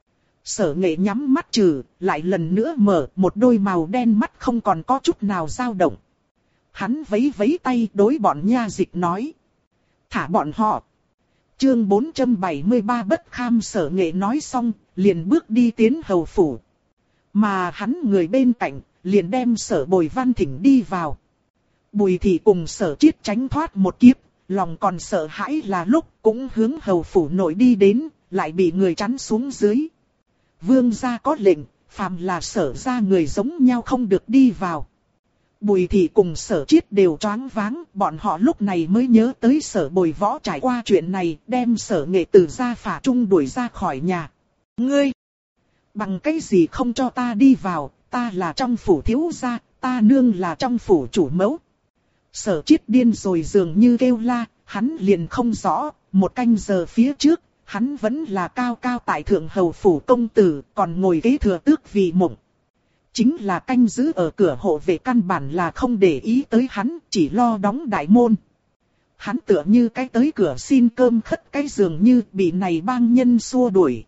Sở Nghệ nhắm mắt trừ, lại lần nữa mở, một đôi màu đen mắt không còn có chút nào dao động. Hắn vẫy vẫy tay đối bọn nha dịch nói. Thả bọn họ. Chương 473 bất kham. Sở Nghệ nói xong, liền bước đi tiến hầu phủ. Mà hắn người bên cạnh, liền đem Sở Bồi Văn thỉnh đi vào. Bùi Thị cùng Sở Chiết tránh thoát một kiếp, lòng còn sợ hãi là lúc cũng hướng hầu phủ nội đi đến, lại bị người chắn xuống dưới. Vương gia có lệnh, phàm là Sở gia người giống nhau không được đi vào. Bùi Thị cùng Sở Chiết đều choáng váng, bọn họ lúc này mới nhớ tới Sở Bồi Võ trải qua chuyện này, đem Sở Nghệ từ gia phả trung đuổi ra khỏi nhà. Ngươi! Bằng cái gì không cho ta đi vào, ta là trong phủ thiếu gia, ta nương là trong phủ chủ mẫu. Sở Chiết điên rồi dường như kêu la, hắn liền không rõ, 1 canh giờ phía trước, hắn vẫn là cao cao tại thượng hầu phủ công tử, còn ngồi kế thừa tước vì mộng. Chính là canh giữ ở cửa hộ vệ căn bản là không để ý tới hắn, chỉ lo đóng đại môn. Hắn tựa như cái tới cửa xin cơm khất cái dường như bị này bang nhân xua đuổi.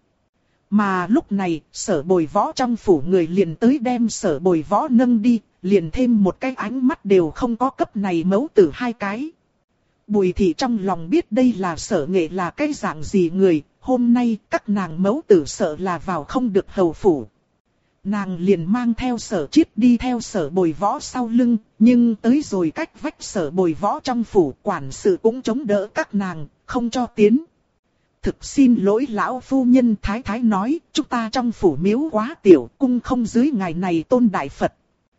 Mà lúc này, Sở Bồi Võ trong phủ người liền tới đem Sở Bồi Võ nâng đi, liền thêm một cái ánh mắt đều không có cấp này mẫu tử 2 cái. Bùi Thị trong lòng biết đây là Sở Nghệ là cái dạng gì người, hôm nay các nàng mẫu tử sợ là vào không được hầu phủ. Nàng liền mang theo Sở Chiết đi theo Sở Bồi Võ sau lưng, nhưng tới rồi cách vách Sở Bồi Võ trong phủ, quản sự cũng chống đỡ các nàng, không cho tiến. Thực xin lỗi lão phu nhân, thái thái nói, chúng ta trong phủ miếu quá tiểu, cung không dưới ngày này tôn đại Phật.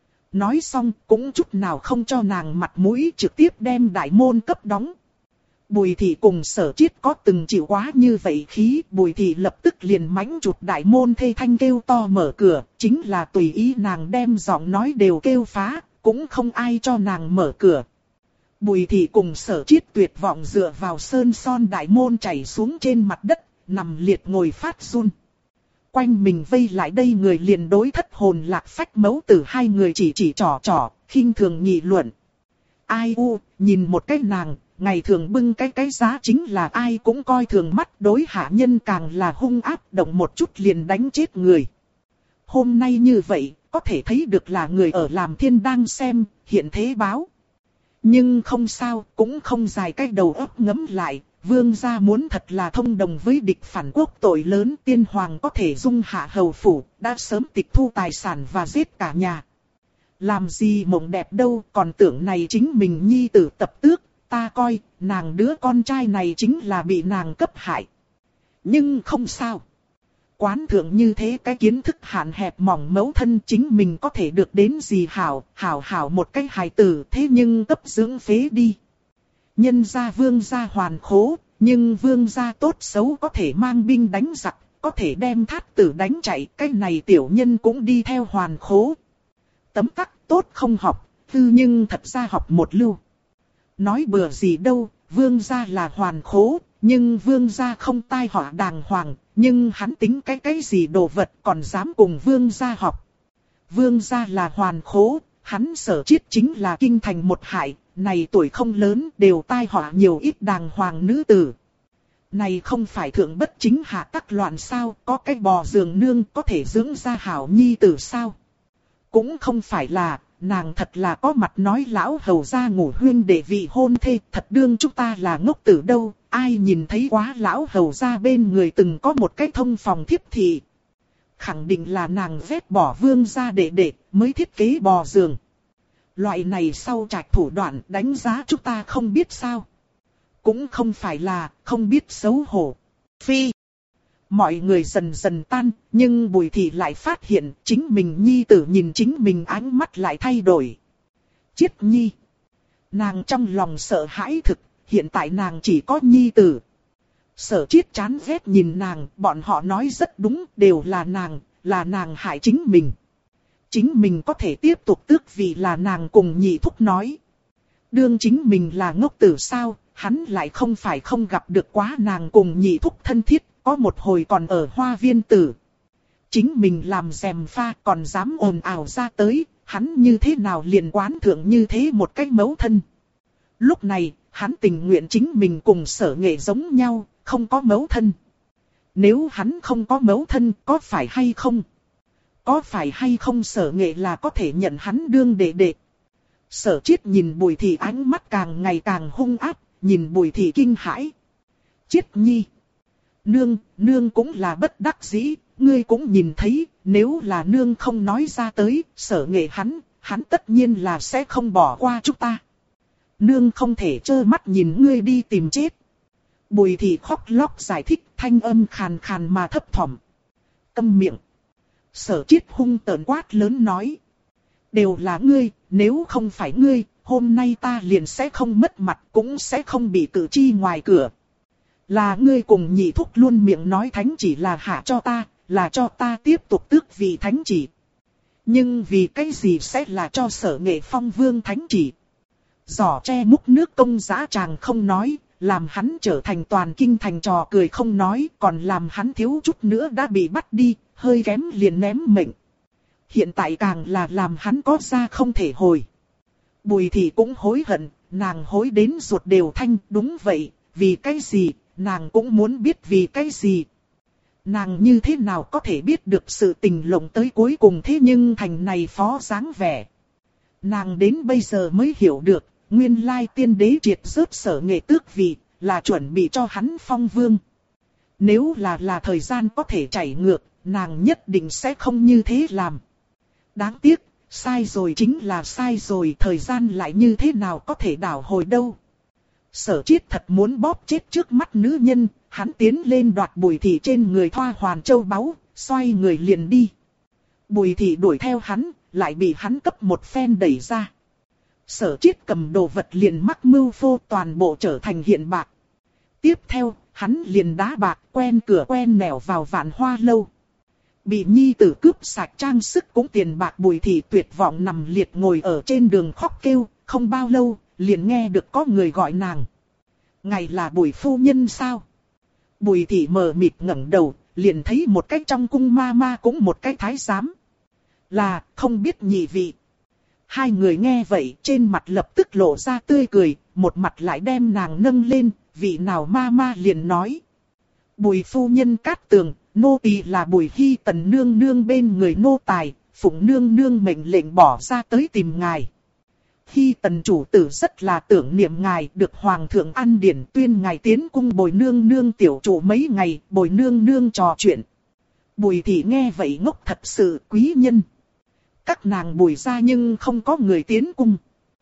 Nói xong cũng chút nào không cho nàng mặt mũi, trực tiếp đem đại môn cấp đóng. Bùi Thị cùng Sở Chiết có từng chịu quá như vậy khí, Bùi Thị lập tức liền mãnh chụp đại môn thê thanh kêu to mở cửa, chính là tùy ý nàng đem giọng nói đều kêu phá, cũng không ai cho nàng mở cửa. Bùi Thị cùng Sở Chiết tuyệt vọng dựa vào sơn son đại môn chảy xuống trên mặt đất, nằm liệt ngồi phát run. Quanh mình vây lại đây người liền đối thất hồn lạc phách mẫu tử 2 người chỉ trò trò, khinh thường nghị luận. Ai u, nhìn một cái nàng, ngày thường bưng cái giá chính là ai cũng coi thường mắt, đối hạ nhân càng là hung ác, động một chút liền đánh chết người. Hôm nay như vậy, có thể thấy được là người ở làm thiên đang xem, hiện thế báo. Nhưng không sao, cũng không dài cái đầu óc ngấm lại, vương gia muốn thật là thông đồng với địch phản quốc tội lớn, tiên hoàng có thể dung hạ hầu phủ, đã sớm tịch thu tài sản và giết cả nhà. Làm gì mộng đẹp đâu, còn tưởng này chính mình nhi tử tập tước, ta coi, nàng đứa con trai này chính là bị nàng cấp hại. Nhưng không sao. Quán thượng như thế cái kiến thức hạn hẹp mỏng mẫu thân chính mình có thể được đến gì hảo một cái hài tử, thế nhưng cấp dưỡng phế đi. Nhân gia vương gia hoàn khố, nhưng vương gia tốt xấu có thể mang binh đánh giặc, có thể đem thát tử đánh chạy, cái này tiểu nhân cũng đi theo hoàn khố. Tấm tắc tốt không học, tư nhưng thật ra học một lưu. Nói bừa gì đâu, vương gia là hoàn khố, Nhưng vương gia không tai họa đàng hoàng, nhưng hắn tính cái gì đồ vật còn dám cùng vương gia học. Vương gia là hoàn khố, hắn Sở Chiết chính là kinh thành một hại, này tuổi không lớn đều tai họa nhiều ít đàng hoàng nữ tử. Này không phải thượng bất chính hạ tắc loạn sao, có cái bò giường nương có thể dưỡng ra hảo nhi tử sao. Cũng không phải là, nàng thật là có mặt nói lão hầu gia ngủ huyên để vị hôn thê, thật đương chúng ta là ngốc tử đâu, ai nhìn thấy quá lão hầu gia bên người từng có một cái thông phòng thiếp thị. Khẳng định là nàng vét bỏ vương gia để mới thiết kế bò giường. Loại này sau trạch thủ đoạn đánh giá chúng ta không biết sao. Cũng không phải là không biết xấu hổ. Phi. Mọi người dần dần tan, nhưng Bùi Thị lại phát hiện chính mình nhi tử nhìn chính mình ánh mắt lại thay đổi. Chiết nhi. Nàng trong lòng sợ hãi thực, hiện tại nàng chỉ có nhi tử. Sở Chiết chán ghét nhìn nàng, bọn họ nói rất đúng, đều là nàng hại chính mình. Chính mình có thể tiếp tục tước vì là nàng cùng nhị thúc nói. Đương chính mình là ngốc tử sao, hắn lại không phải không gặp được quá nàng cùng nhị thúc thân thiết, có một hồi còn ở hoa viên tử. Chính mình làm rèm pha còn dám ồn ào ra tới, hắn như thế nào liền quán thượng như thế một cách mẫu thân. Lúc này, hắn tình nguyện chính mình cùng Sở Nghệ giống nhau, không có mẫu thân. Nếu hắn không có mẫu thân, có phải hay không? Có phải hay không Sở Nghệ là có thể nhận hắn đương đệ đệ? Sở Chiết nhìn Bùi Thị ánh mắt càng ngày càng hung ác, nhìn Bùi Thị kinh hãi. Chiết nhi. Nương cũng là bất đắc dĩ, ngươi cũng nhìn thấy, nếu là nương không nói ra tới, Sở Nghệ hắn tất nhiên là sẽ không bỏ qua chúng ta. Nương không thể trơ mắt nhìn ngươi đi tìm chết. Bùi Thị khóc lóc giải thích, thanh âm khàn khàn mà thấp thỏm. Câm miệng. Sở Chiết hung tợn quát lớn nói. Đều là ngươi, nếu không phải ngươi, hôm nay ta liền sẽ không mất mặt, cũng sẽ không bị cử chi ngoài cửa. Là ngươi cùng nhị thúc luôn miệng nói thánh chỉ là hạ cho ta, là cho ta tiếp tục tước vị thánh chỉ. Nhưng vì cái gì sẽ là cho Sở Nghệ phong vương thánh chỉ? Giỏ tre múc nước công dã chàng không nói, làm hắn trở thành toàn kinh thành trò cười không nói, còn làm hắn thiếu chút nữa đã bị bắt đi, hơi kém liền ném mệnh. Hiện tại càng là làm hắn có ra không thể hồi. Bùi Thị cũng hối hận, nàng hối đến ruột đều thanh, đúng vậy, vì cái gì, nàng cũng muốn biết vì cái gì. Nàng như thế nào có thể biết được sự tình lộng tới cuối cùng thế nhưng thành này phó dáng vẻ. Nàng đến bây giờ mới hiểu được, nguyên lai tiên đế triệt rớt Sở Nghệ tước vị, là chuẩn bị cho hắn phong vương. Nếu là thời gian có thể chảy ngược, nàng nhất định sẽ không như thế làm. Đáng tiếc, sai rồi chính là sai rồi, thời gian lại như thế nào có thể đảo hồi đâu. Sở Chiết thật muốn bóp chết trước mắt nữ nhân, hắn tiến lên đoạt Bùi Thị trên người thoa hoàn châu báu, xoay người liền đi. Bùi Thị đuổi theo hắn, lại bị hắn cấp một phen đẩy ra. Sở Chiết cầm đồ vật liền mắc mưu phô, toàn bộ trở thành hiện bạc. Tiếp theo, hắn liền đá bạc quen cửa quen nẻo vào Vạn Hoa lâu. Bị nhi tử cướp sạch trang sức cũng tiền bạc, Bùi Thị tuyệt vọng nằm liệt ngồi ở trên đường khóc kêu, không bao lâu, liền nghe được có người gọi nàng. Ngài là Bùi phu nhân sao? Bùi Thị mờ mịt ngẩng đầu, liền thấy một cái trong cung ma ma cũng một cái thái giám. Là, không biết nhị vị. Hai người nghe vậy trên mặt lập tức lộ ra tươi cười, một mặt lại đem nàng nâng lên, vị nào ma ma liền nói. Bùi phu nhân cát tường, nô tỳ là Bùi Hy Tần nương nương bên người nô tài, phụng nương nương mệnh lệnh bỏ ra tới tìm ngài. Hy Tần chủ tử rất là tưởng niệm ngài, được hoàng thượng ăn điển tuyên ngài tiến cung bồi nương nương tiểu chủ mấy ngày, bồi nương nương trò chuyện. Bùi Thị nghe vậy ngốc thật sự, quý nhân. Các nàng Bùi ra nhưng không có người tiến cung.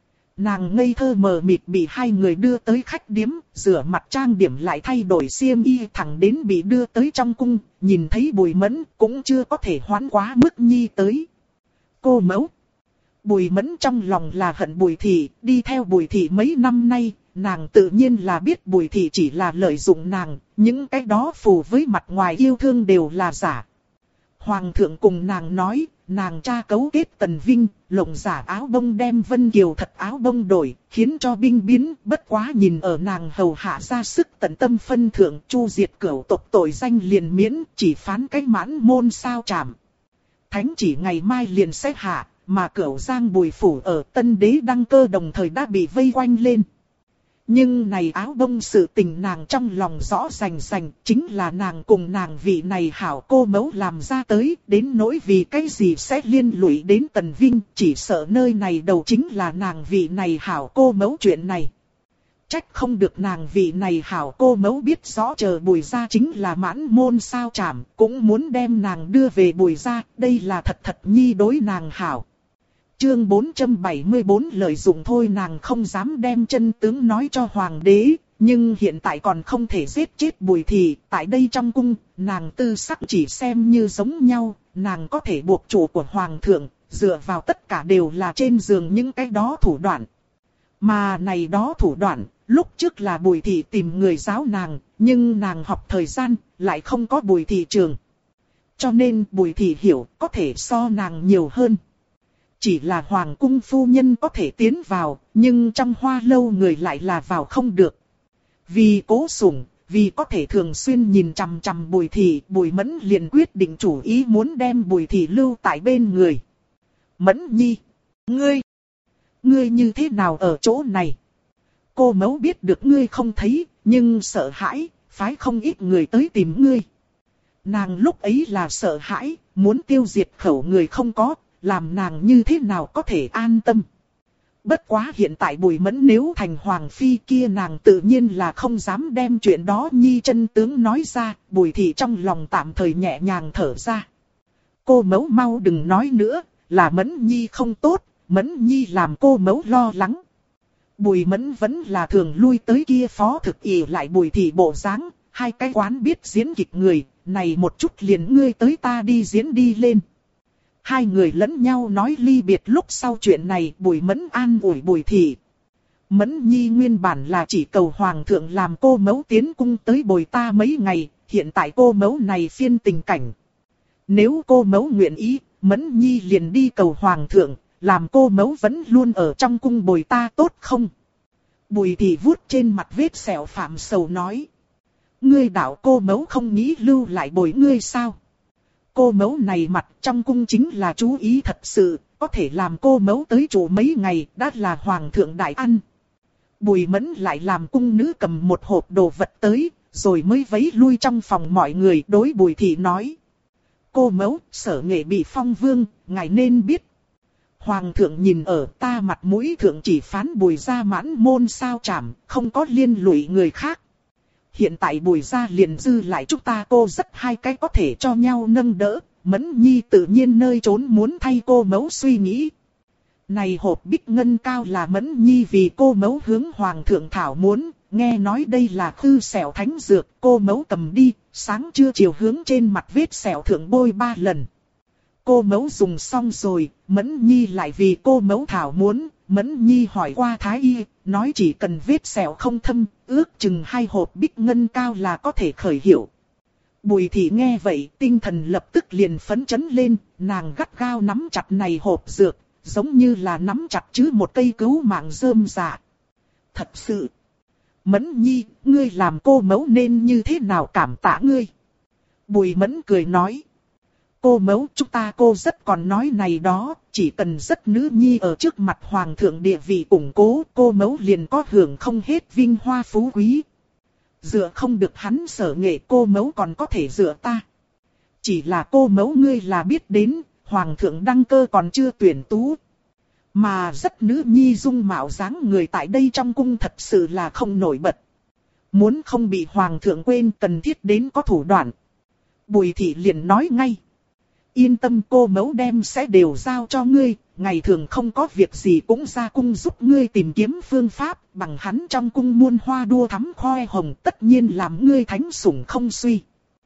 Nàng ngây thơ mờ mịt bị hai người đưa tới khách điếm, rửa mặt trang điểm lại thay đổi xiêm y thẳng đến bị đưa tới trong cung, nhìn thấy Bùi Mẫn cũng chưa có thể hoán quá mức nhi tới. Cô mẫu. Bùi Mẫn trong lòng là hận Bùi Thị, đi theo Bùi Thị mấy năm nay, nàng tự nhiên là biết Bùi Thị chỉ là lợi dụng nàng, những cái đó phù với mặt ngoài yêu thương đều là giả. Hoàng thượng cùng nàng nói, nàng cha cấu kết Tần Vinh, lộng giả áo bông đem Vân Kiều thật áo bông đổi, khiến cho binh biến, bất quá nhìn ở nàng hầu hạ ra sức tận tâm phân thượng, chu diệt cửu tộc tội danh liền miễn, chỉ phán cái mãn môn sao trảm. Thánh chỉ ngày mai liền sẽ hạ, mà cửu giang Bùi phủ ở Tân Đế đăng cơ đồng thời đã bị vây quanh lên. Nhưng này áo bông sự tình nàng trong lòng rõ rành rành, chính là nàng cùng nàng vị này hảo cô mẫu làm ra tới, đến nỗi vì cái gì sẽ liên lụy đến Tần Vinh, chỉ sợ nơi này đầu chính là nàng vị này hảo cô mẫu chuyện này. Trách không được nàng vị này hảo cô mẫu biết rõ chờ Bùi gia chính là mãn môn sao trảm, cũng muốn đem nàng đưa về Bùi gia, đây là thật thật nhi đối nàng hảo. Chương 474 lợi dụng thôi, nàng không dám đem chân tướng nói cho hoàng đế, nhưng hiện tại còn không thể giết chết Bùi Thị, tại đây trong cung, nàng tư sắc chỉ xem như giống nhau, nàng có thể buộc chủ của hoàng thượng, dựa vào tất cả đều là trên giường những cái đó thủ đoạn. Mà này đó thủ đoạn, lúc trước là Bùi Thị tìm người giáo nàng, nhưng nàng học thời gian, lại không có Bùi Thị trường. Cho nên Bùi Thị hiểu, có thể so nàng nhiều hơn. Chỉ là hoàng cung phu nhân có thể tiến vào, nhưng trong hoa lâu người lại là vào không được. Vì cố sủng, vì có thể thường xuyên nhìn chằm chằm Bùi Thị, Bùi Mẫn liền quyết định chủ ý muốn đem Bùi Thị lưu tại bên người. Mẫn nhi, ngươi như thế nào ở chỗ này? Cô mẫu biết được ngươi không thấy, nhưng sợ hãi, phái không ít người tới tìm ngươi. Nàng lúc ấy là sợ hãi, muốn tiêu diệt khẩu người không có, làm nàng như thế nào có thể an tâm. Bất quá hiện tại Bùi Mẫn nếu thành hoàng phi kia, nàng tự nhiên là không dám đem chuyện đó nhi chân tướng nói ra, Bùi Thị trong lòng tạm thời nhẹ nhàng thở ra. Cô mẫu mau đừng nói nữa, là Mẫn nhi không tốt, Mẫn nhi làm cô mẫu lo lắng. Bùi Mẫn vẫn là thường lui tới kia phó thực ỷ lại Bùi Thị bộ dáng, hai cái quán biết diễn kịch người, này một chút liền ngươi tới ta đi diễn đi lên. Hai người lẫn nhau nói ly biệt lúc sau chuyện này, Bùi Mẫn an ủi Bùi Thị. Mẫn nhi nguyên bản là chỉ cầu hoàng thượng làm cô mẫu tiến cung tới bồi ta mấy ngày, hiện tại cô mẫu này phiên tình cảnh. Nếu cô mẫu nguyện ý, Mẫn nhi liền đi cầu hoàng thượng, làm cô mẫu vẫn luôn ở trong cung bồi ta tốt không? Bùi Thị vuốt trên mặt vết sẹo phạm sầu nói. Ngươi đạo cô mẫu không nghĩ lưu lại bồi ngươi sao? Cô mẫu này mặt trong cung chính là chú ý thật sự, có thể làm cô mẫu tới chủ mấy ngày, đã là hoàng thượng đại ăn. Bùi Mẫn lại làm cung nữ cầm một hộp đồ vật tới, rồi mới vấy lui trong phòng mọi người, đối Bùi Thị nói. Cô mẫu, Sở Nghệ bị phong vương, ngài nên biết. Hoàng thượng nhìn ở ta mặt mũi thượng chỉ phán Bùi gia mãn môn sao trảm, không có liên lụy người khác. Hiện tại Bùi gia liền dư lại chúng ta cô rất hai cái có thể cho nhau nâng đỡ, Mẫn nhi tự nhiên nơi trốn muốn thay cô mẫu suy nghĩ. Này hộp bích ngân cao là Mẫn nhi vì cô mẫu hướng hoàng thượng thảo muốn, nghe nói đây là khư sẹo thánh dược, cô mẫu cầm đi, sáng trưa chiều hướng trên mặt vết sẹo thượng bôi 3 lần. Cô mẫu dùng xong rồi, Mẫn nhi lại vì cô mẫu thảo muốn, Mẫn nhi hỏi qua thái y, nói chỉ cần vết sẹo không thâm, ước chừng 2 hộp bích ngân cao là có thể khởi hiệu. Bùi Thị nghe vậy, tinh thần lập tức liền phấn chấn lên, nàng gắt gao nắm chặt này hộp dược, giống như là nắm chặt chứ một cây cứu mạng rơm rạ. Thật sự, Mẫn nhi, ngươi làm cô mẫu nên như thế nào cảm tạ ngươi? Bùi Mẫn cười nói. Cô mẫu, chúng ta cô rất còn nói này đó, chỉ cần rất nữ nhi ở trước mặt hoàng thượng địa vị củng cố, cô mẫu liền có hưởng không hết vinh hoa phú quý. Dựa không được hắn Sở Nghệ, cô mẫu còn có thể dựa ta. Chỉ là cô mẫu ngươi là biết đến, hoàng thượng đăng cơ còn chưa tuyển tú. Mà rất nữ nhi dung mạo dáng người tại đây trong cung thật sự là không nổi bật. Muốn không bị hoàng thượng quên cần thiết đến có thủ đoạn. Bùi Thị liền nói ngay. Yên tâm, cô mẫu đem sẽ đều giao cho ngươi, ngày thường không có việc gì cũng ra cung giúp ngươi tìm kiếm phương pháp, bằng hắn trong cung muôn hoa đua thắm khoe hồng tất nhiên làm ngươi thánh sủng không suy.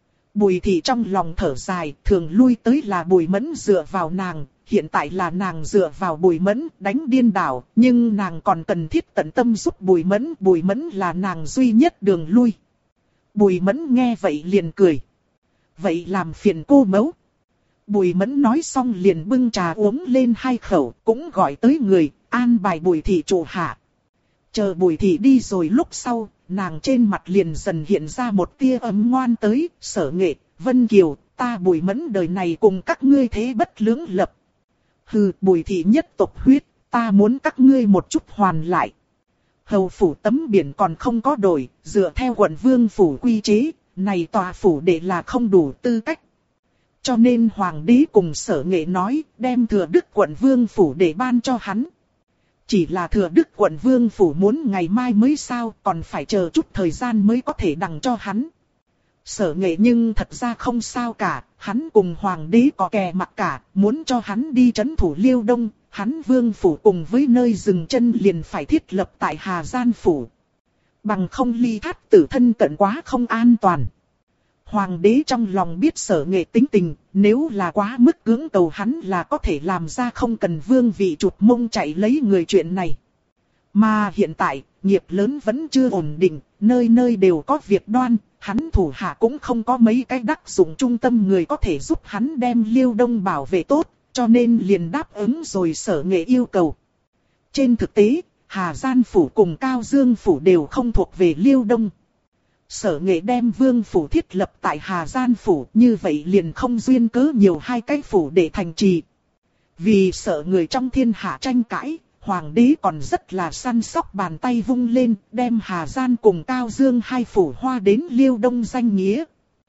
Bùi Thị trong lòng thở dài, thường lui tới là Bùi Mẫn dựa vào nàng, hiện tại là nàng dựa vào Bùi Mẫn đánh điên đảo, nhưng nàng còn cần thiết tận tâm giúp Bùi Mẫn là nàng duy nhất đường lui. Bùi Mẫn nghe vậy liền cười. Vậy làm phiền cô mẫu. Bùi Mẫn nói xong liền bưng trà uống lên 2 khẩu, cũng gọi tới người, an bài Bùi thị trụ hạ. Chờ Bùi thị đi rồi lúc sau, nàng trên mặt liền dần hiện ra một tia ấm ngoan tới, Sở Nghệ, Vân Kiều, ta Bùi Mẫn đời này cùng các ngươi thế bất lưỡng lập. Hừ, Bùi thị nhất tộc huyết, ta muốn các ngươi một chút hoàn lại. Hầu phủ tấm biển còn không có đổi, dựa theo quận vương phủ quy chế, này tòa phủ đệ là không đủ tư cách. Cho nên hoàng đế cùng Sở Nghệ nói, đem Thừa Đức quận vương phủ để ban cho hắn. Chỉ là Thừa Đức quận vương phủ muốn ngày mai mới sao, còn phải chờ chút thời gian mới có thể đằng cho hắn. Sở Nghệ nhưng thật ra không sao cả, hắn cùng hoàng đế có kè mặt cả, muốn cho hắn đi trấn thủ Liêu Đông, hắn vương phủ cùng với nơi dừng chân liền phải thiết lập tại Hà Gian phủ. Bằng không ly thát tử thân cận quá không an toàn. Hoàng đế trong lòng biết Sở Nghệ tính tình, nếu là quá mức cưỡng cầu hắn là có thể làm ra không cần vương vị chụp mông chạy lấy người chuyện này. Mà hiện tại, nghiệp lớn vẫn chưa ổn định, nơi nơi đều có việc đoan, hắn thủ hạ cũng không có mấy cái đắc dụng trung tâm người có thể giúp hắn đem Liêu Đông bảo vệ tốt, cho nên liền đáp ứng rồi Sở Nghệ yêu cầu. Trên thực tế, Hà Gian phủ cùng Cao Dương phủ đều không thuộc về Liêu Đông. Sở Nghệ đem vương phủ thiết lập tại Hà Gian phủ, như vậy liền không duyên cớ nhiều 2 cái phủ để thành trì. Vì sợ người trong thiên hạ tranh cãi, hoàng đế còn rất là săn sóc bàn tay vung lên, đem Hà Gian cùng Cao Dương 2 phủ hoa đến Liêu Đông danh nghĩa.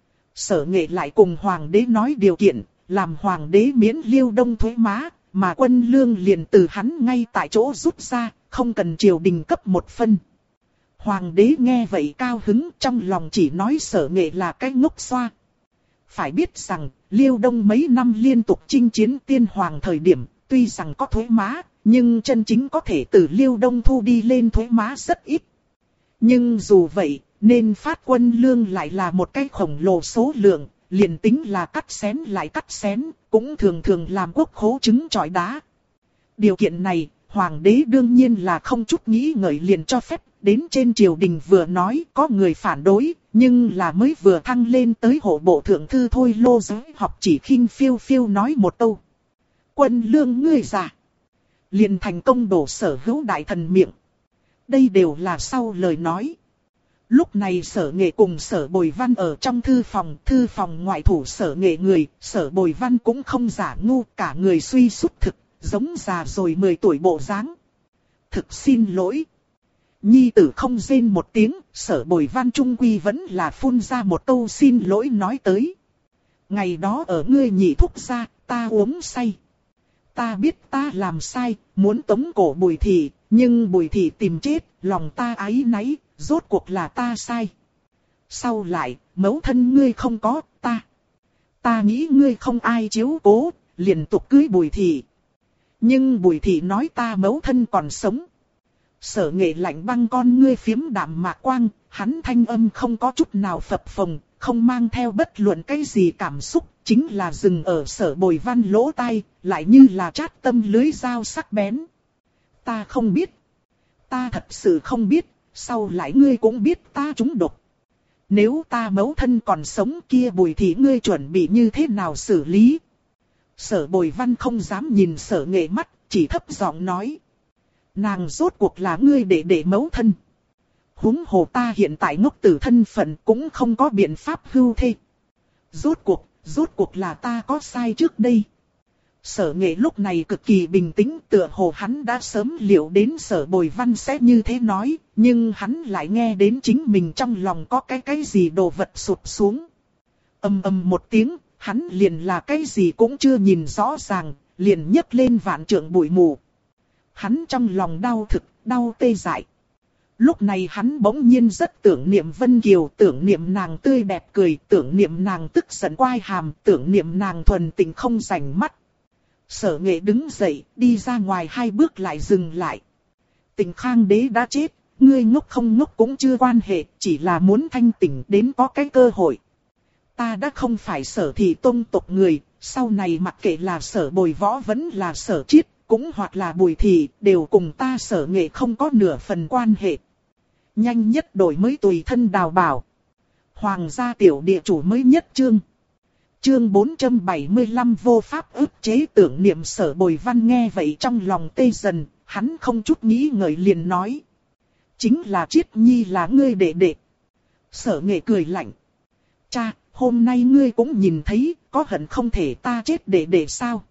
Sở Nghệ lại cùng hoàng đế nói điều kiện, làm hoàng đế miễn Liêu Đông thuế má, mà quân lương liền từ hắn ngay tại chỗ rút ra, không cần triều đình cấp 1 phân. Hoàng đế nghe vậy cao hứng, trong lòng chỉ nói Sở Nghệ là cái ngốc xoa. Phải biết rằng, Liêu Đông mấy năm liên tục chinh chiến tiên hoàng thời điểm, tuy rằng có thuế má, nhưng chân chính có thể từ Liêu Đông thu đi lên thuế má rất ít. Nhưng dù vậy, nên phát quân lương lại là một cái khổng lồ số lượng, liền tính là cắt xén lại cắt xén, cũng thường thường làm quốc khố trứng trọi đá. Điều kiện này, hoàng đế đương nhiên là không chút nghĩ ngợi liền cho phép. Đến trên triều đình vừa nói có người phản đối, nhưng là mới vừa thăng lên tới hộ bộ thượng thư thôi Lô Giới học chỉ khinh phiêu phiêu nói một câu. Quân lương ngươi già. Liền thành công đổ Sở Hữu đại thần miệng. Đây đều là sau lời nói. Lúc này Sở Nghệ cùng Sở Bồi Văn ở trong thư phòng ngoại thủ Sở Nghệ người, Sở Bồi Văn cũng không giả ngu, cả người suy sút thực, giống già rồi 10 tuổi bộ dáng. Thực xin lỗi. Nhi tử không rên một tiếng, Sở Bồi Văn trung quy vẫn là phun ra một câu xin lỗi nói tới. Ngày đó ở ngươi nhị thúc gia, ta uống say. Ta biết ta làm sai, muốn tống cổ Bùi thị, nhưng Bùi thị tìm chết, lòng ta áy náy, rốt cuộc là ta sai. Sau lại, mẫu thân ngươi không có, ta nghĩ ngươi không ai chiếu cố, liền tục cưới Bùi thị. Nhưng Bùi thị nói ta mẫu thân còn sống. Sở Nghệ lạnh băng con ngươi phiếm đạm mạc quang, hắn thanh âm không có chút nào phập phồng, không mang theo bất luận cái gì cảm xúc, chính là dừng ở Sở Bồi Văn lỗ tai, lại như là chát tâm lưới dao sắc bén. Ta không biết. Ta thật sự không biết, sau lại ngươi cũng biết ta trúng độc. Nếu ta mẫu thân còn sống kia Bùi thì ngươi chuẩn bị như thế nào xử lý? Sở Bồi Văn không dám nhìn Sở Nghệ mắt, chỉ thấp giọng nói. Nàng rốt cuộc là ngươi để mẫu thân. Huống hồ ta hiện tại ngốc tử thân phận cũng không có biện pháp hưu thê. Rốt cuộc là ta có sai trước đây. Sở Nghệ lúc này cực kỳ bình tĩnh, tựa hồ hắn đã sớm liệu đến Sở Bồi Văn sẽ như thế nói, nhưng hắn lại nghe đến chính mình trong lòng có cái gì đồ vật sụp xuống. Ầm ầm một tiếng, hắn liền là cái gì cũng chưa nhìn rõ ràng, liền nhấc lên vạn trượng bụi mù. Hắn trong lòng đau thực, đau tê dại. Lúc này hắn bỗng nhiên rất tưởng niệm Vân Kiều, tưởng niệm nàng tươi đẹp cười, tưởng niệm nàng tức giận quai hàm, tưởng niệm nàng thuần tình không rảnh mắt. Sở Nghệ đứng dậy, đi ra ngoài 2 bước lại dừng lại. Tình Khang đế đã chết, ngươi ngốc không ngốc cũng chưa quan hệ, chỉ là muốn thanh tỉnh đến có cái cơ hội. Ta đã không phải Sở thị tông tộc người, sau này mặc kệ là Sở Bồi Võ vẫn là Sở Chiết, cũng hoặc là Bùi thị, đều cùng ta Sở Nghệ không có nửa phần quan hệ. Nhanh nhất đổi mới tùy thân đào bảo. Hoàng gia tiểu địa chủ mới nhất chương. Chương 475 vô pháp ức chế tưởng niệm. Sở Bồi Văn nghe vậy trong lòng tê dần, hắn không chút nghĩ ngợi liền nói. Chính là Triết Nhi là ngươi đệ đệ. Sở Nghệ cười lạnh. Cha, hôm nay ngươi cũng nhìn thấy, có hận không thể ta chết đệ đệ sao?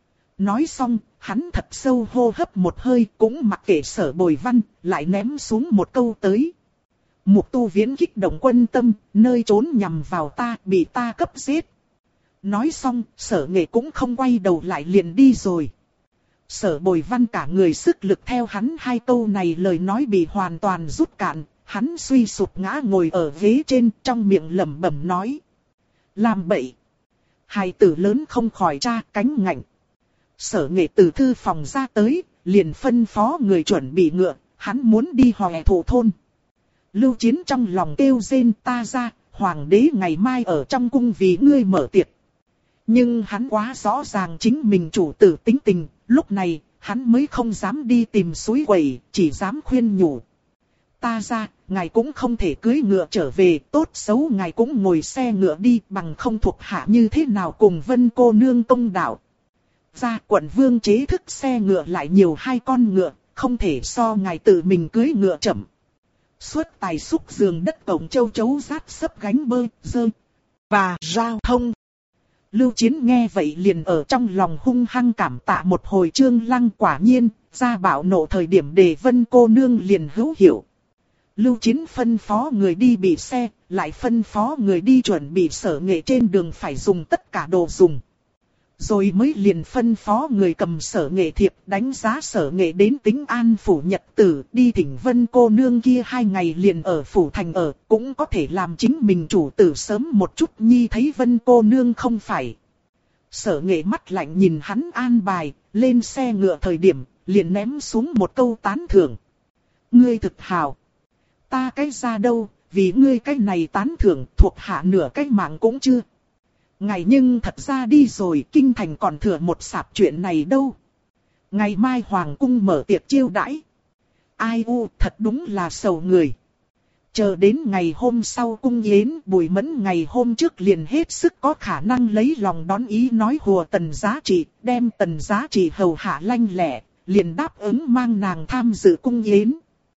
Nói xong, hắn thật sâu hô hấp một hơi, cũng mặc kệ Sở Bồi Văn, lại ném xuống một câu tới. Mục Tu Viễn kích động quân tâm, nơi trốn nhằm vào ta, bị ta cấp giết. Nói xong, Sở Nghệ cũng không quay đầu lại liền đi rồi. Sở Bồi Văn cả người sức lực theo hắn hai câu này lời nói bị hoàn toàn rút cạn, hắn suy sụp ngã ngồi ở ghế trên, trong miệng lẩm bẩm nói. Làm bậy. Hài tử lớn không khỏi cha cánh ngạnh. Sở Nghệ từ thư phòng ra tới, liền phân phó người chuẩn bị ngựa, hắn muốn đi hòe thổ thôn. Lưu Chiến trong lòng kêu rên, ta ra, hoàng đế ngày mai ở trong cung vì ngươi mở tiệc. Nhưng hắn quá rõ ràng chính mình chủ tử tính tình, lúc này, hắn mới không dám đi tìm suối quẩy, chỉ dám khuyên nhủ. Ta ra, ngài cũng không thể cưỡi ngựa trở về, tốt xấu ngài cũng ngồi xe ngựa đi, bằng không thuộc hạ như thế nào cùng Vân cô nương công đạo. Ra quận vương chế thức xe ngựa lại nhiều hai con ngựa, không thể so ngài tự mình cưỡi ngựa chậm. Suốt tài xúc giường đất cổng châu chấu rát sấp gánh bơ, dơ, và giao thông. Lưu Chiến nghe vậy liền ở trong lòng hung hăng cảm tạ một hồi. Trương Lăng quả nhiên, ra bạo nộ thời điểm để Vân cô nương liền hữu hiệu. Lưu Chiến phân phó người đi bị xe, lại phân phó người đi chuẩn bị Sở Nghệ trên đường phải dùng tất cả đồ dùng. Rồi mới liền phân phó người cầm Sở Nghệ thiệp đánh giá Sở Nghệ đến Tính An phủ nhật tử, đi thỉnh Vân cô nương kia 2 ngày liền ở phủ thành ở, cũng có thể làm chính mình chủ tử sớm một chút nhi thấy Vân cô nương không phải. Sở Nghệ mắt lạnh nhìn hắn an bài, lên xe ngựa thời điểm, liền ném xuống một câu tán thưởng. Ngươi thực hào. Ta cái ra đâu, vì ngươi cái này tán thưởng thuộc hạ nửa cái mạng cũng chưa. Ngày nhưng thật ra đi rồi, kinh thành còn thừa một sạp chuyện này đâu. Ngày mai hoàng cung mở tiệc chiêu đãi. Ai u, thật đúng là sầu người. Chờ đến ngày hôm sau cung yến, Bùi Mẫn ngày hôm trước liền hết sức có khả năng lấy lòng đón ý nói hùa Tần Giá Trị, đem Tần Giá Trị hầu hạ lanh lẹ, liền đáp ứng mang nàng tham dự cung yến.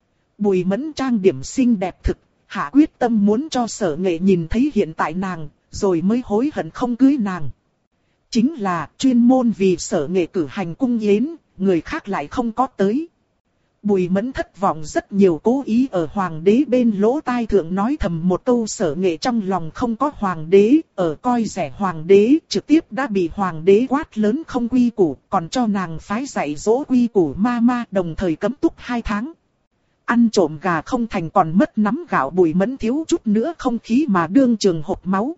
Bùi Mẫn trang điểm xinh đẹp thực, hạ quyết tâm muốn cho Sở Nghệ nhìn thấy hiện tại nàng, rồi mới hối hận không cưới nàng. Chính là chuyên môn vì Sở Nghệ cử hành cung yến, người khác lại không có tới. Bùi Mẫn thất vọng rất nhiều, cố ý ở hoàng đế bên lỗ tai thượng nói thầm một câu Sở Nghệ trong lòng không có hoàng đế, ở coi rẻ hoàng đế, trực tiếp đã bị hoàng đế quát lớn không quy củ, còn cho nàng phái dạy dỗ quy củ ma, đồng thời cấm túc 2 tháng. Ăn trộm gà không thành còn mất nắm gạo. Bùi Mẫn thiếu chút nữa không khí mà đương trường hộc máu.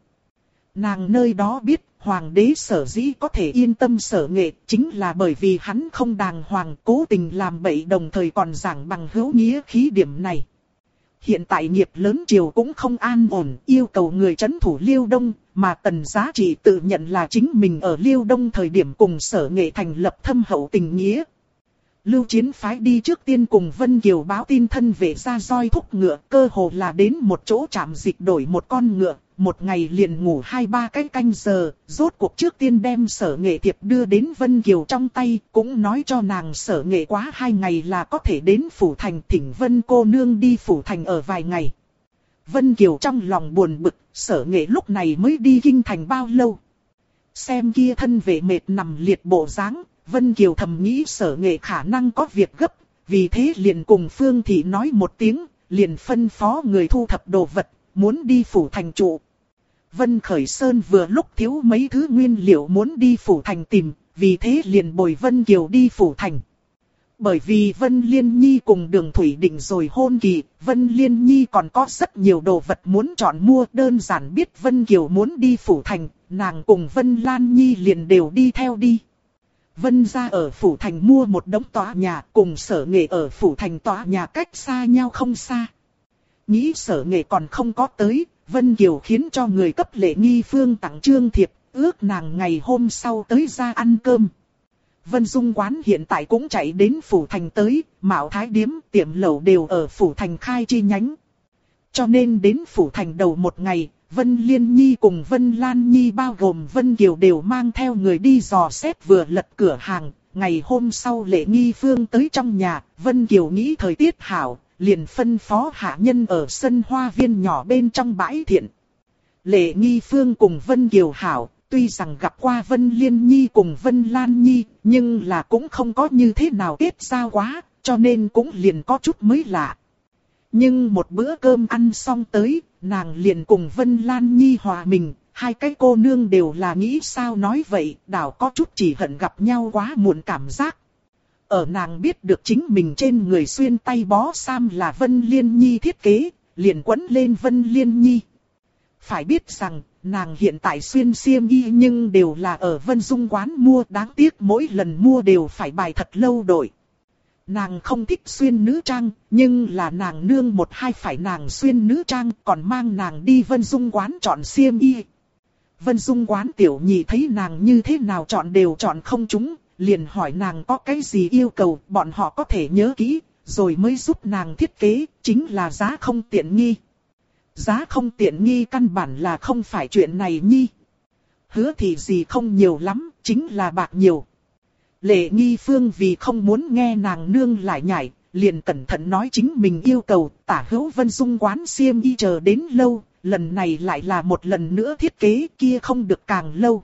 Nàng nơi đó biết, hoàng đế sở dĩ có thể yên tâm Sở Nghệ, chính là bởi vì hắn không đàng hoàng, cố tình làm bậy, đồng thời còn giảng bằng hữu nghĩa khí điểm này. Hiện tại nghiệp lớn triều cũng không an ổn, yêu cầu người trấn thủ Liêu Đông, mà Tần Giá Trị tự nhận là chính mình ở Liêu Đông thời điểm cùng Sở Nghệ thành lập thâm hậu tình nghĩa. Lưu Chiến phái đi trước tiên cùng Vân Kiều báo tin thân về ra roi thúc ngựa, cơ hồ là đến một chỗ trạm dịch đổi một con ngựa, một ngày liền ngủ 2-3 cái canh giờ, rốt cuộc trước tiên đem Sở Nghệ thiệp đưa đến Vân Kiều trong tay, cũng nói cho nàng Sở Nghệ quá 2 ngày là có thể đến phủ thành, thỉnh Vân cô nương đi phủ thành ở vài ngày. Vân Kiều trong lòng buồn bực, Sở Nghệ lúc này mới đi kinh thành bao lâu. Xem kia thân vệ mệt nằm liệt bộ dáng, Vân Kiều thầm nghĩ Sở Nghệ khả năng có việc gấp, vì thế liền cùng Phương Thị nói một tiếng, liền phân phó người thu thập đồ vật, muốn đi phủ thành trụ. Vân Khởi Sơn vừa lúc thiếu mấy thứ nguyên liệu muốn đi phủ thành tìm, vì thế liền bồi Vân Kiều đi phủ thành. Bởi vì Vân Liên Nhi cùng Đường Thủy định rồi hôn kỳ, Vân Liên Nhi còn có rất nhiều đồ vật muốn chọn mua, đơn giản biết Vân Kiều muốn đi phủ thành, nàng cùng Vân Lan Nhi liền đều đi theo đi. Vân gia ở phủ thành mua một đống tòa nhà, cùng Sở Nghệ ở phủ thành tòa nhà cách xa nhau không xa. Nghĩ Sở Nghệ còn không có tới, Vân Kiều khiến cho người cấp lễ nghi phương tặng trương thiệp, ước nàng ngày hôm sau tới ra ăn cơm. Vân Dung quán hiện tại cũng chạy đến phủ thành tới, Mạo Thái điếm, tiệm lẩu đều ở phủ thành khai chi nhánh. Cho nên đến phủ thành đầu một ngày, Vân Liên Nhi cùng Vân Lan Nhi bao gồm Vân Kiều đều mang theo người đi dò xét vừa lật cửa hàng. Ngày hôm sau Lệ Nghi Phương tới trong nhà, Vân Kiều nghĩ thời tiết hảo, liền phân phó hạ nhân ở sân hoa viên nhỏ bên trong bãi thiện. Lệ Nghi Phương cùng Vân Kiều hảo, tuy rằng gặp qua Vân Liên Nhi cùng Vân Lan Nhi, nhưng là cũng không có như thế nào kết giao quá, cho nên cũng liền có chút mới lạ. Nhưng một bữa cơm ăn xong tới, nàng liền cùng Vân Lan Nhi hòa mình, hai cái cô nương đều là nghĩ sao nói vậy, đảo có chút chỉ hận gặp nhau quá muộn cảm giác. Ở nàng biết được chính mình trên người xuyên tay bó sam là Vân Liên Nhi thiết kế, liền quấn lên Vân Liên Nhi. Phải biết rằng, nàng hiện tại xuyên xiêm y nhưng đều là ở Vân Dung quán mua, đáng tiếc mỗi lần mua đều phải bài thật lâu đổi. Nàng không thích xuyên nữ trang, nhưng là nàng nương một hai phải nàng xuyên nữ trang, còn mang nàng đi Vân Dung quán chọn xiêm y. Vân Dung quán tiểu nhị thấy nàng như thế nào chọn đều chọn không trúng, liền hỏi nàng có cái gì yêu cầu, bọn họ có thể nhớ kỹ, rồi mới giúp nàng thiết kế, chính là giá không tiện nghi. Giá không tiện nghi căn bản là không phải chuyện này nhi. Hứa thì gì không nhiều lắm, chính là bạc nhiều. Lệ Nghi Phương vì không muốn nghe nàng nương lại nhảy, liền cẩn thận nói chính mình yêu cầu, tả hữu Vân Dung quán xiêm y chờ đến lâu, lần này lại là một lần nữa thiết kế, kia không được càng lâu.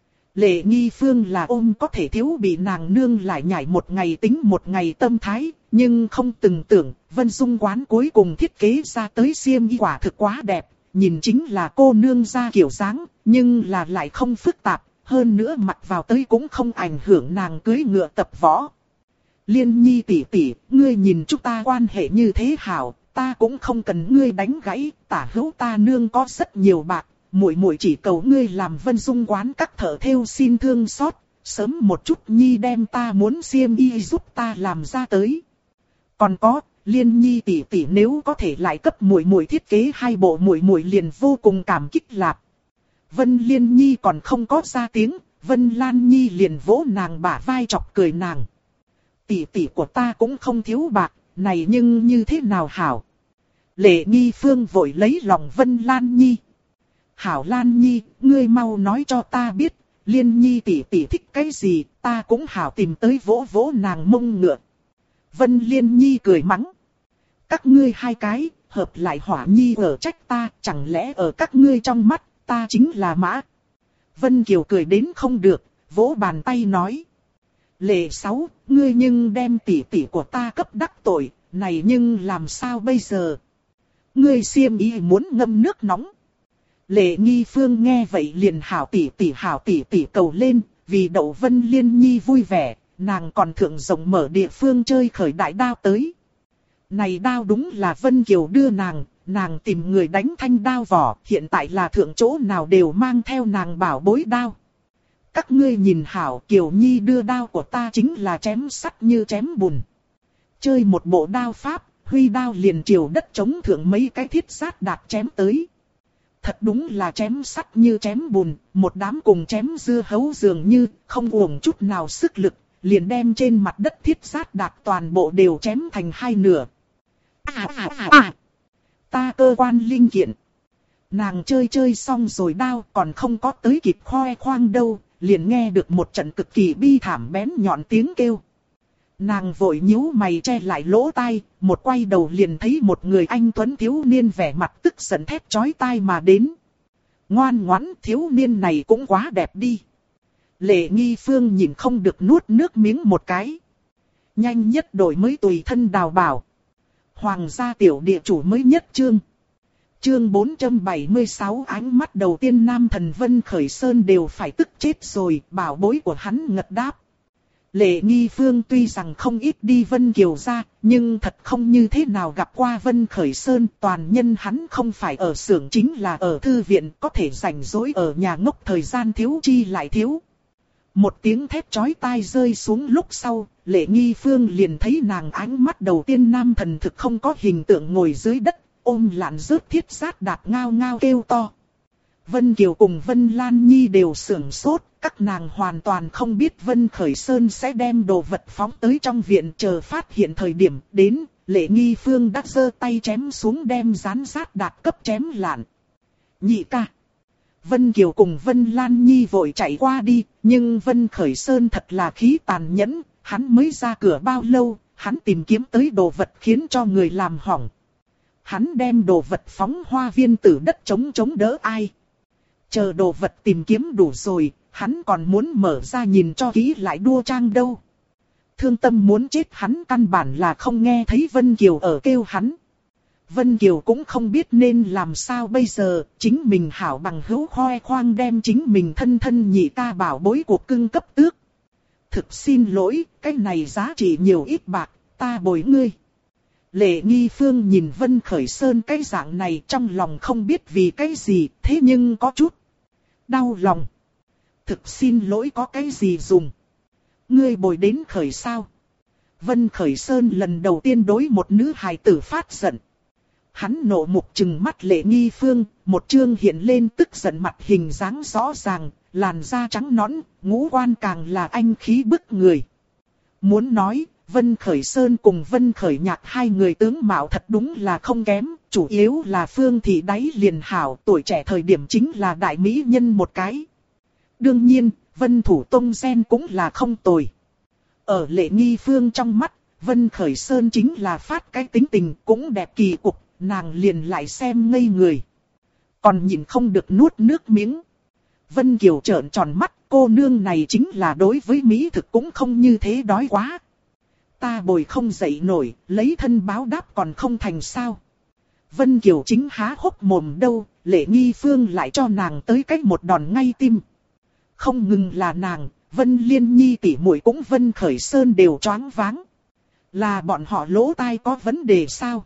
Lệ Nghi Phương là ôm có thể thiếu bị nàng nương lại nhảy một ngày tính một ngày tâm thái, nhưng không từng tưởng, Vân Dung quán cuối cùng thiết kế ra tới xiêm y quả thực quá đẹp, nhìn chính là cô nương ra kiểu dáng, nhưng là lại không phức tạp, hơn nữa mặc vào tới cũng không ảnh hưởng nàng cưỡi ngựa tập võ. Liên Nhi tỷ tỷ, ngươi nhìn chúng ta quan hệ như thế hảo, ta cũng không cần ngươi đánh gãy, tả hữu ta nương có rất nhiều bạc, muội muội chỉ cầu ngươi làm Vân Dung quán các thợ thêu xin thương xót, sớm một chút Nhi đem ta muốn xiêm y giúp ta làm ra tới. Còn có, Liên Nhi tỷ tỷ nếu có thể lại cấp muội muội thiết kế hai bộ, muội muội liền vô cùng cảm kích lạp. Vân Liên Nhi còn không có ra tiếng, Vân Lan Nhi liền vỗ nàng bả vai chọc cười nàng. Tỷ tỷ của ta cũng không thiếu bạc, này nhưng như thế nào hảo. Lệ Nghi Phương vội lấy lòng Vân Lan Nhi. Hảo Lan Nhi, ngươi mau nói cho ta biết, Liên Nhi tỷ tỷ thích cái gì, ta cũng hảo tìm tới vỗ vỗ nàng mông ngựa. Vân Liên Nhi cười mắng. Các ngươi hai cái, hợp lại hỏa nhi ở trách ta, chẳng lẽ ở các ngươi trong mắt, ta chính là mã. Vân Kiều cười đến không được, vỗ bàn tay nói. Lệ Sáu, ngươi nhưng đem tỷ tỷ của ta cấp đắc tội, này nhưng làm sao bây giờ? Ngươi xiêm y muốn ngâm nước nóng. Lệ Nghi Phương nghe vậy liền hảo tỷ tỷ cầu lên, vì đậu Vân Liên Nhi vui vẻ, nàng còn thượng rộng mở địa phương chơi khởi đại đao tới. Này đao đúng là Vân Kiều đưa nàng tìm người đánh thanh đao vỏ, hiện tại là thượng chỗ nào đều mang theo nàng bảo bối đao. Các ngươi nhìn hảo, Kiều Nhi đưa đao của ta chính là chém sắt như chém bùn. Chơi một bộ đao pháp, huy đao liền chiều đất chống thượng mấy cái thiết sát đạp chém tới. Thật đúng là chém sắt như chém bùn, một đám cùng chém dưa hấu dường như, không uổng chút nào sức lực, liền đem trên mặt đất thiết sát đạp toàn bộ đều chém thành hai nửa. Ta cơ quan linh kiện. Nàng chơi xong rồi đao còn không có tới kịp khoe khoang đâu, liền nghe được một trận cực kỳ bi thảm bén nhọn tiếng kêu. Nàng vội nhíu mày che lại lỗ tai, một quay đầu liền thấy một người anh tuấn thiếu niên vẻ mặt tức giận thét chói tai mà đến. Ngoan ngoãn, thiếu niên này cũng quá đẹp đi. Lệ Nghi Phương nhìn không được nuốt nước miếng một cái. Nhanh nhất đổi mới tùy thân đào bảo. Hoàng gia tiểu địa chủ mới nhất chương. Chương 476 ánh mắt đầu tiên Nam Thần Vân Khởi Sơn đều phải tức chết rồi, bảo bối của hắn ngật đáp. Lệ Nghi Phương tuy rằng không ít đi Vân Kiều ra, nhưng thật không như thế nào gặp qua Vân Khởi Sơn, toàn nhân hắn không phải ở xưởng chính là ở thư viện, có thể rảnh rỗi ở nhà ngốc thời gian thiếu chi lại thiếu. Một tiếng thét chói tai rơi xuống lúc sau, Lệ Nghi Phương liền thấy nàng ánh mắt đầu tiên Nam Thần thực không có hình tượng ngồi dưới đất, ôm lạn rớt thiết sát đạp ngao ngao kêu to. Vân Kiều cùng Vân Lan Nhi đều sửng sốt, các nàng hoàn toàn không biết Vân Khởi Sơn sẽ đem đồ vật phóng tới trong viện, chờ phát hiện thời điểm đến, Lệ Nghi Phương đã giơ tay chém xuống đem rán sát đạp cấp chém lạn. Nhị ca. Vân Kiều cùng Vân Lan Nhi vội chạy qua đi, nhưng Vân Khởi Sơn thật là khí tàn nhẫn, hắn mới ra cửa bao lâu, hắn tìm kiếm tới đồ vật khiến cho người làm hỏng. Hắn đem đồ vật phóng hoa viên tử đất chống đỡ ai. Chờ đồ vật tìm kiếm đủ rồi, hắn còn muốn mở ra nhìn cho kỹ lại đua trang đâu. Thương tâm muốn chết hắn căn bản là không nghe thấy Vân Kiều ở kêu hắn. Vân Kiều cũng không biết nên làm sao bây giờ, chính mình hảo bằng hữu khoe khoang đem chính mình thân nhị ca bảo bối cuộc cưng cấp tước. Thực xin lỗi, cái này giá trị nhiều ít bạc, ta bồi ngươi. Lệ Nghi Phương nhìn Vân Khởi Sơn cái dạng này trong lòng không biết vì cái gì, thế nhưng có chút đau lòng. Thực xin lỗi có cái gì dùng. Ngươi bồi đến khởi sao? Vân Khởi Sơn lần đầu tiên đối một nữ hài tử phát giận. Hắn nộ mục trừng mắt Lệ Nghi Phương, một chương hiện lên tức giận mặt hình dáng rõ ràng, làn da trắng nõn, ngũ quan càng là anh khí bức người. Muốn nói, Vân Khởi Sơn cùng Vân Khởi Nhạc hai người tướng mạo thật đúng là không kém, chủ yếu là Phương Thị đáy liền hảo, tuổi trẻ thời điểm chính là đại mỹ nhân một cái. Đương nhiên, Vân Thủ Tông gen cũng là không tồi. Ở Lệ Nghi Phương trong mắt, Vân Khởi Sơn chính là phát cái tính tình cũng đẹp kỳ cục, nàng liền lại xem ngây người. Còn nhìn không được nuốt nước miếng. Vân Kiều trợn tròn mắt, cô nương này chính là đối với mỹ thực cũng không như thế đói quá. Ta bồi không dậy nổi, lấy thân báo đáp còn không thành sao. Vân Kiều chính há hốc mồm đâu, Lệ Nghi Phương lại cho nàng tới cách một đòn ngay tim. Không ngừng là nàng, Vân Liên Nhi tỷ muội cũng Vân Khởi Sơn đều choáng váng. Là bọn họ lỗ tai có vấn đề sao?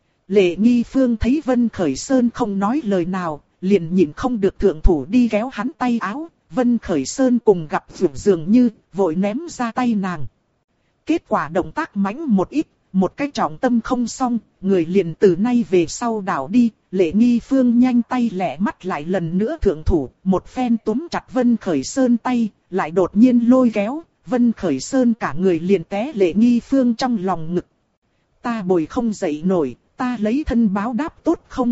Lệ Nghi Phương thấy Vân Khởi Sơn không nói lời nào, liền nhịn không được thượng thủ đi kéo hắn tay áo. Vân Khởi Sơn cùng gặp dường như, vội ném ra tay nàng. Kết quả động tác mãnh một ít, một cái trọng tâm không xong, người liền từ nay về sau đảo đi. Lệ Nghi Phương nhanh tay lẹ mắt lại lần nữa thượng thủ, một phen túm chặt Vân Khởi Sơn tay, lại đột nhiên lôi kéo, Vân Khởi Sơn cả người liền té Lệ Nghi Phương trong lòng ngực. Ta bồi không dậy nổi, ta lấy thân báo đáp tốt không?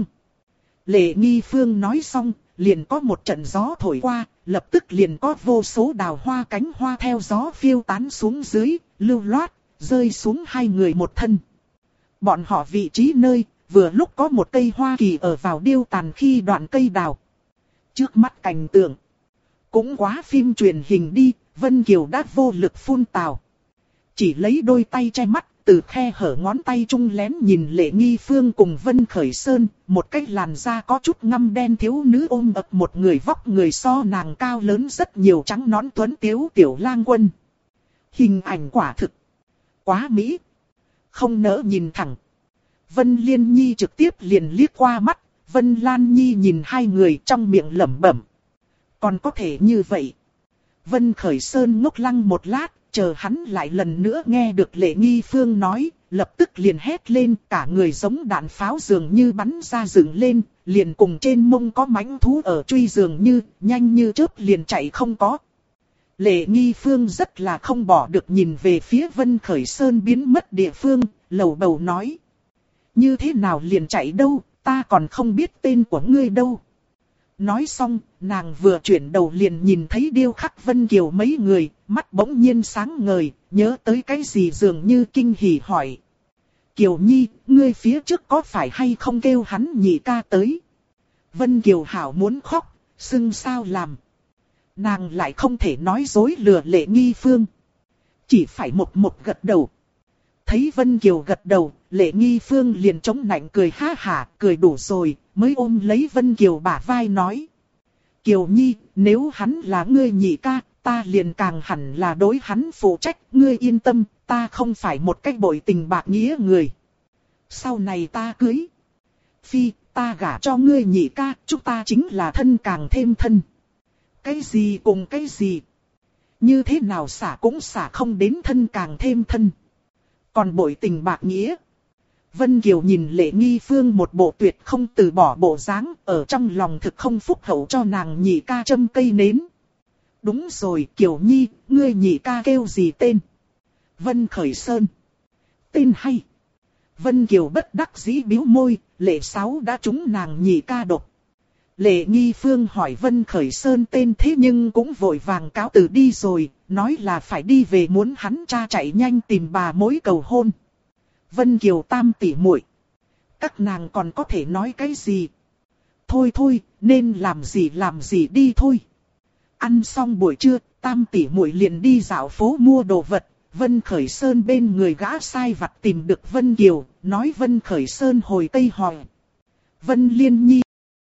Lệ Nghi Phương nói xong, liền có một trận gió thổi qua, lập tức liền có vô số đào hoa cánh hoa theo gió phiêu tán xuống dưới, lưu loát, rơi xuống hai người một thân. Bọn họ vị trí nơi, vừa lúc có một cây hoa kỳ ở vào điêu tàn khi đoạn cây đào. Trước mắt cảnh tượng, cũng quá phim truyền hình đi, Vân Kiều đã vô lực phun tào. Chỉ lấy đôi tay che mắt, từ khe hở ngón tay trung lén nhìn Lệ Nghi Phương cùng Vân Khởi Sơn, một cái làn da có chút ngăm đen thiếu nữ ôm ập một người vóc người so nàng cao lớn rất nhiều trắng nõn tuấn tiếu tiểu lang quân. Hình ảnh quả thực quá mỹ, không nỡ nhìn thẳng. Vân Liên Nhi trực tiếp liền liếc qua mắt, Vân Lan Nhi nhìn hai người trong miệng lẩm bẩm. Còn có thể như vậy. Vân Khởi Sơn ngốc lăng một lát, chờ hắn lại lần nữa nghe được Lệ Nghi Phương nói, lập tức liền hét lên, cả người giống đạn pháo dường như bắn ra dựng lên, liền cùng trên mông có mãnh thú ở truy dường như, nhanh như chớp liền chạy không có. Lệ Nghi Phương rất là không bỏ được nhìn về phía Vân Khởi Sơn biến mất địa phương, lầu bầu nói. Như thế nào liền chạy đâu, ta còn không biết tên của ngươi đâu. Nói xong, nàng vừa chuyển đầu liền nhìn thấy điêu khắc Vân Kiều mấy người, mắt bỗng nhiên sáng ngời, nhớ tới cái gì dường như kinh hỉ hỏi. Kiều Nhi, ngươi phía trước có phải hay không kêu hắn nhị ca tới? Vân Kiều hảo muốn khóc, xưng sao làm. Nàng lại không thể nói dối lừa Lệ Nghi Phương. Chỉ phải một gật đầu. Thấy Vân Kiều gật đầu, Lệ Nghi Phương liền chống nạnh cười ha hả, cười đủ rồi, mới ôm lấy Vân Kiều bả vai nói. Kiều Nhi, nếu hắn là ngươi nhị ca, ta liền càng hẳn là đối hắn phụ trách, ngươi yên tâm, ta không phải một cách bội tình bạc nghĩa người. Sau này ta cưới. Phi, ta gả cho ngươi nhị ca, chúng ta chính là thân càng thêm thân. Cái gì cùng cái gì? Như thế nào xả cũng xả không đến thân càng thêm thân. Còn bội tình bạc nghĩa. Vân Kiều nhìn Lệ Nghi Phương một bộ tuyệt không từ bỏ bộ dáng, ở trong lòng thực không phúc hậu cho nàng nhị ca châm cây nến. Đúng rồi Kiều Nhi, ngươi nhị ca kêu gì tên? Vân Khởi Sơn. Tên hay. Vân Kiều bất đắc dĩ bĩu môi, Lệ Sáu đã trúng nàng nhị ca độc. Lệ Nghi Phương hỏi Vân Khởi Sơn tên thế nhưng cũng vội vàng cáo từ đi rồi, nói là phải đi về muốn hắn cha chạy nhanh tìm bà mối cầu hôn. Vân Kiều tam tỷ muội, các nàng còn có thể nói cái gì? Thôi thôi, nên làm gì đi thôi. Ăn xong buổi trưa, tam tỷ muội liền đi dạo phố mua đồ vật. Vân Khởi Sơn bên người gã sai vặt tìm được Vân Kiều, nói Vân Khởi Sơn hồi Tây hỏi. Vân Liên Nhi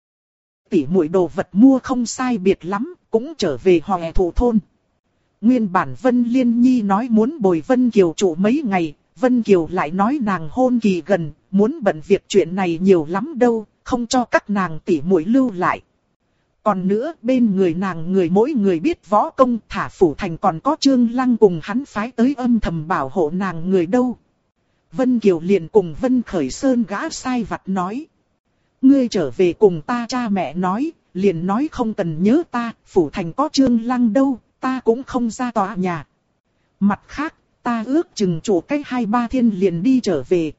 tỷ muội đồ vật mua không sai biệt lắm, cũng trở về Hòe Thụ thôn. Nguyên bản Vân Liên Nhi nói muốn bồi Vân Kiều trụ mấy ngày, Vân Kiều lại nói nàng hôn kỳ gần, muốn bận việc chuyện này nhiều lắm đâu, không cho các nàng tỷ muội lưu lại. Còn nữa bên người nàng mỗi người biết võ công, thả phủ thành còn có Trương Lăng cùng hắn phái tới âm thầm bảo hộ nàng người đâu. Vân Kiều liền cùng Vân Khởi Sơn gã sai vặt nói. Ngươi trở về cùng ta cha mẹ nói, liền nói không cần nhớ ta, phủ thành có Trương Lăng đâu, ta cũng không ra tòa nhà. Mặt khác, ta ước chừng trụ cách 2-3 thiên liền đi trở về.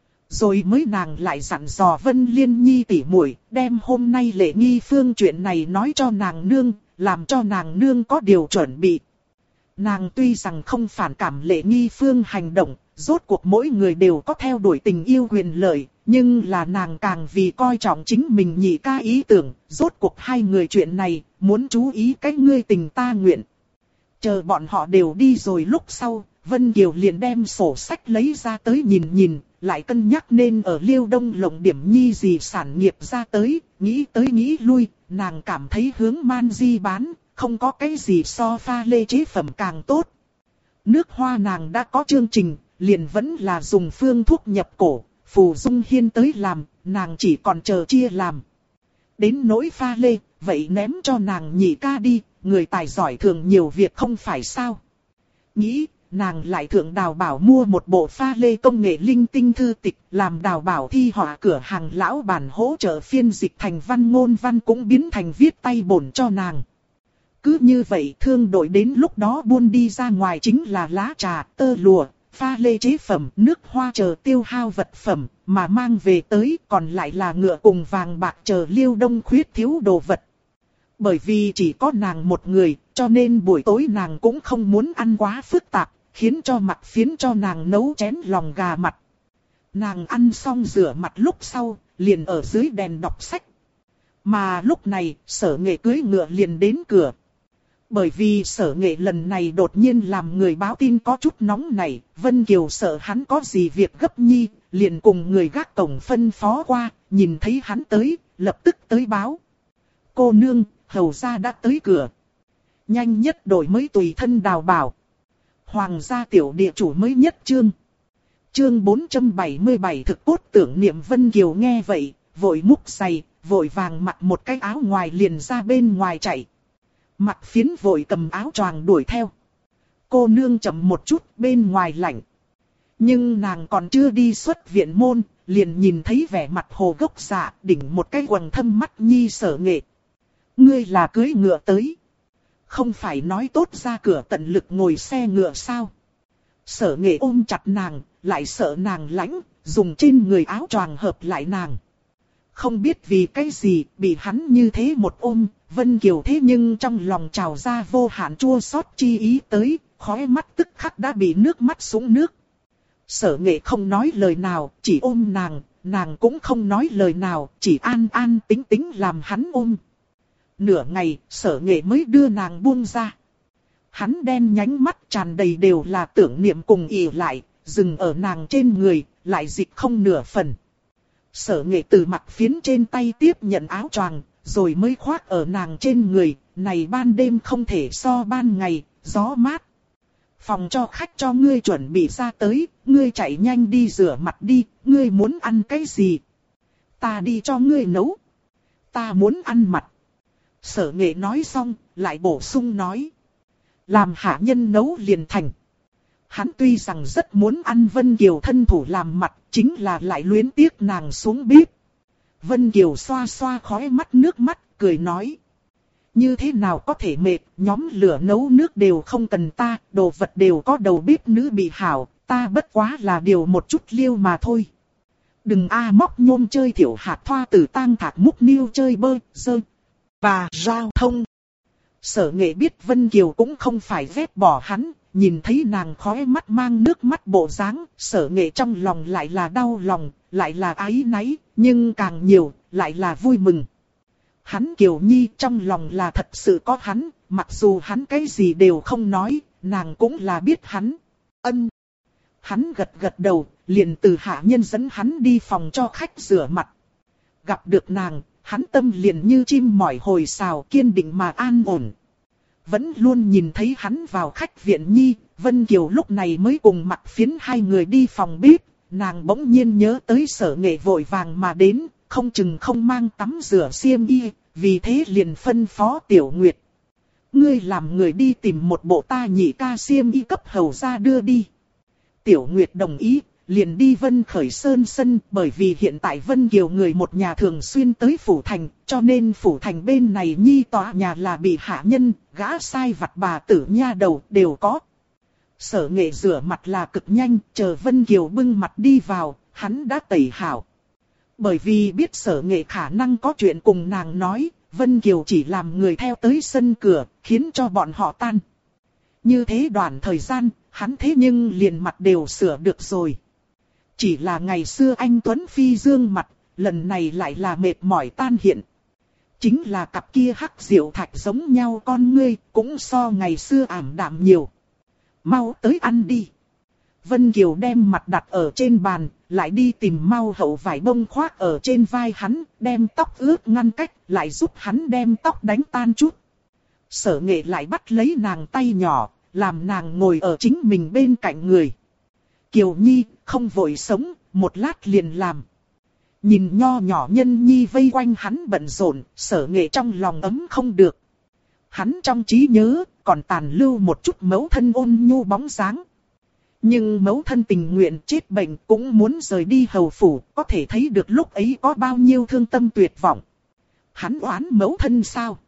Rồi mới nàng lại dặn dò Vân Liên Nhi tỉ muội đem hôm nay Lệ Nghi Phương chuyện này nói cho nàng nương, làm cho nàng nương có điều chuẩn bị. Nàng tuy rằng không phản cảm Lệ Nghi Phương hành động, rốt cuộc mỗi người đều có theo đuổi tình yêu quyền lợi, nhưng là nàng càng vì coi trọng chính mình nhị ca ý tưởng, rốt cuộc hai người chuyện này, muốn chú ý cái ngươi tình ta nguyện. Chờ bọn họ đều đi rồi lúc sau, Vân Kiều liền đem sổ sách lấy ra tới nhìn, lại cân nhắc nên ở Liêu Đông lộng điểm nhi gì sản nghiệp ra tới nghĩ lui, nàng cảm thấy hướng man di bán, không có cái gì so pha lê chế phẩm càng tốt. Nước hoa nàng đã có chương trình, liền vẫn là dùng phương thuốc nhập cổ, Phù Dung Hiên tới làm, nàng chỉ còn chờ chia làm. Đến nỗi pha lê, vậy ném cho nàng nhị ca đi, người tài giỏi thường nhiều việc không phải sao. Nghĩ, nàng lại thượng Đào Bảo mua một bộ pha lê công nghệ linh tinh thư tịch, làm Đào Bảo thi họa cửa hàng lão bản hỗ trợ phiên dịch thành văn ngôn văn cũng biến thành viết tay bổn cho nàng. Cứ như vậy thương đội đến lúc đó buôn đi ra ngoài chính là lá trà, tơ lụa, pha lê chế phẩm, nước hoa chờ tiêu hao vật phẩm, mà mang về tới còn lại là ngựa cùng vàng bạc chờ Liêu Đông khuyết thiếu đồ vật. Bởi vì chỉ có nàng một người, cho nên buổi tối nàng cũng không muốn ăn quá phức tạp, khiến cho mặt phiến cho nàng nấu chén lòng gà mặt. Nàng ăn xong rửa mặt lúc sau, liền ở dưới đèn đọc sách. Mà lúc này, Sở Nghệ cưỡi ngựa liền đến cửa. Bởi vì Sở Nghệ lần này đột nhiên làm người báo tin có chút nóng nảy, Vân Kiều sợ hắn có gì việc gấp nhi, liền cùng người gác cổng phân phó qua, nhìn thấy hắn tới, lập tức tới báo. Cô nương, hầu gia đã tới cửa. Nhanh nhất đổi mới tùy thân Đào Bảo. Hoàng gia tiểu địa chủ mới nhất chương. Chương 477 thực cốt tưởng niệm. Vân Kiều nghe vậy, vội múc giày, vội vàng mặc một cái áo ngoài liền ra bên ngoài chạy. Mặc phiến vội cầm áo choàng đuổi theo. Cô nương chậm một chút, bên ngoài lạnh. Nhưng nàng còn chưa đi xuất viện môn, liền nhìn thấy vẻ mặt hồ gốc dạ, đỉnh một cái quầng thâm mắt nhi Sở Nghệ. Ngươi là cưỡi ngựa tới. Không phải nói tốt ra cửa tận lực ngồi xe ngựa sao? Sở Nghệ ôm chặt nàng, lại sợ nàng lãnh, dùng trên người áo choàng hợp lại nàng. Không biết vì cái gì, bị hắn như thế một ôm, Vân Kiều thế nhưng trong lòng trào ra vô hạn chua xót chi ý tới, khóe mắt tức khắc đã bị nước mắt sũng nước. Sở Nghệ không nói lời nào, chỉ ôm nàng, nàng cũng không nói lời nào, chỉ an an tính tính làm hắn ôm. Nửa ngày, Sở Nghệ mới đưa nàng buông ra. Hắn đen nhánh mắt tràn đầy đều là tưởng niệm cùng ỉ lại, dừng ở nàng trên người, lại dịch không nửa phần. Sở Nghệ từ mặt phiến trên tay tiếp nhận áo choàng, rồi mới khoác ở nàng trên người, này ban đêm không thể so ban ngày, gió mát. Phòng cho khách cho ngươi chuẩn bị ra tới, ngươi chạy nhanh đi rửa mặt đi, ngươi muốn ăn cái gì? Ta đi cho ngươi nấu. Ta muốn ăn mặt. Sở Nghệ nói xong, lại bổ sung nói. Làm hạ nhân nấu liền thành. Hắn tuy rằng rất muốn ăn Vân Kiều thân thủ làm mặt, chính là lại luyến tiếc nàng xuống bếp. Vân Kiều xoa xoa khóe mắt nước mắt, cười nói. Như thế nào có thể mệt, nhóm lửa nấu nước đều không cần ta, đồ vật đều có đầu bếp nữ bị hảo, ta bất quá là điều một chút liêu mà thôi. Đừng móc nhôm chơi tiểu hạt thoa từ tang thạc múc niêu chơi bơ, dơ. Và giao thông. Sở Nghệ biết Vân Kiều cũng không phải ghét bỏ hắn, nhìn thấy nàng khóe mắt mang nước mắt bộ dáng, Sở Nghệ trong lòng lại là đau lòng, lại là áy náy, nhưng càng nhiều, lại là vui mừng. Hắn Kiều Nhi trong lòng là thật sự có hắn, mặc dù hắn cái gì đều không nói, nàng cũng là biết hắn. Ân. Hắn gật gật đầu, liền từ hạ nhân dẫn hắn đi phòng cho khách rửa mặt. Gặp được nàng, hắn tâm liền như chim mỏi hồi xào kiên định mà an ổn. Vẫn luôn nhìn thấy hắn vào khách viện nhi, Vân Kiều lúc này mới cùng Mặc Phiến hai người đi phòng bếp, nàng bỗng nhiên nhớ tới Sở Nghệ vội vàng mà đến, không chừng không mang tắm rửa xiêm y, vì thế liền phân phó Tiểu Nguyệt. Ngươi làm người đi tìm một bộ ta nhị ca xiêm y cấp hầu ra đưa đi. Tiểu Nguyệt đồng ý, liền đi Vân Khởi Sơn sân, bởi vì hiện tại Vân Kiều người một nhà thường xuyên tới Phủ Thành, cho nên Phủ Thành bên này nhi tòa nhà là bị hạ nhân, gã sai vặt bà tử nha đầu đều có. Sở Nghệ rửa mặt là cực nhanh, chờ Vân Kiều bưng mặt đi vào, hắn đã tẩy hảo. Bởi vì biết Sở Nghệ khả năng có chuyện cùng nàng nói, Vân Kiều chỉ làm người theo tới sân cửa, khiến cho bọn họ tan. Như thế đoạn thời gian, hắn thế nhưng liền mặt đều sửa được rồi. Chỉ là ngày xưa anh Tuấn Phi dương mặt, lần này lại là mệt mỏi tan hiện. Chính là cặp kia hắc diệu thạch giống nhau con ngươi, cũng so ngày xưa ảm đạm nhiều. Mau tới ăn đi. Vân Kiều đem mặt đặt ở trên bàn, lại đi tìm mau hậu vải bông khoác ở trên vai hắn, đem tóc ướt ngăn cách, lại giúp hắn đem tóc đánh tan chút. Sở Nghệ lại bắt lấy nàng tay nhỏ, làm nàng ngồi ở chính mình bên cạnh người. Kiều Nhi, không vội sống, một lát liền làm. Nhìn nho nhỏ nhân nhi vây quanh hắn bận rộn, Sở Nghệ trong lòng ấm không được. Hắn trong trí nhớ, còn tàn lưu một chút mẫu thân ôn nhu bóng dáng. Nhưng mẫu thân tình nguyện chết bệnh cũng muốn rời đi hầu phủ, có thể thấy được lúc ấy có bao nhiêu thương tâm tuyệt vọng. Hắn oán mẫu thân sao?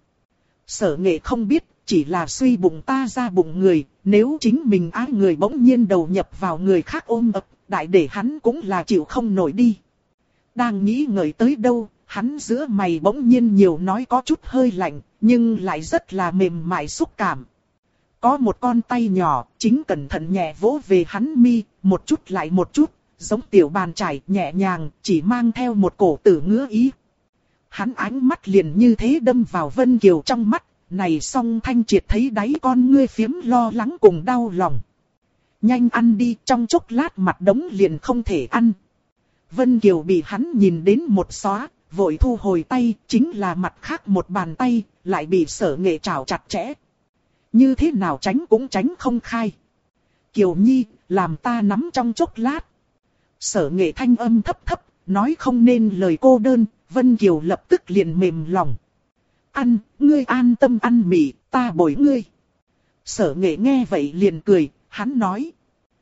Sở Nghệ không biết, chỉ là suy bụng ta ra bụng người, nếu chính mình ái người bỗng nhiên đầu nhập vào người khác ôm ấp, đại để hắn cũng là chịu không nổi đi. Đang nghĩ ngợi tới đâu, hắn giữa mày bỗng nhiên nhiều nói có chút hơi lạnh, nhưng lại rất là mềm mại xúc cảm. Có một con tay nhỏ, chính cẩn thận nhẹ vỗ về hắn mi, một chút lại một chút, giống tiểu bàn chải nhẹ nhàng, chỉ mang theo một cổ tử ngứa ý. Hắn ánh mắt liền như thế đâm vào Vân Kiều trong mắt, này song thanh triệt thấy đáy con ngươi phiếm lo lắng cùng đau lòng. Nhanh ăn đi, trong chốc lát mặt đống liền không thể ăn. Vân Kiều bị hắn nhìn đến một xóa, vội thu hồi tay, chính là mặt khác một bàn tay, lại bị Sở Nghệ trảo chặt chẽ. Như thế nào tránh cũng tránh không khai. Kiều Nhi, làm ta nắm trong chốc lát. Sở Nghệ thanh âm thấp thấp, nói không nên lời cô đơn, Vân Kiều lập tức liền mềm lòng. Ăn, ngươi an tâm ăn mì, ta bồi ngươi. Sở Nghệ nghe vậy liền cười, hắn nói.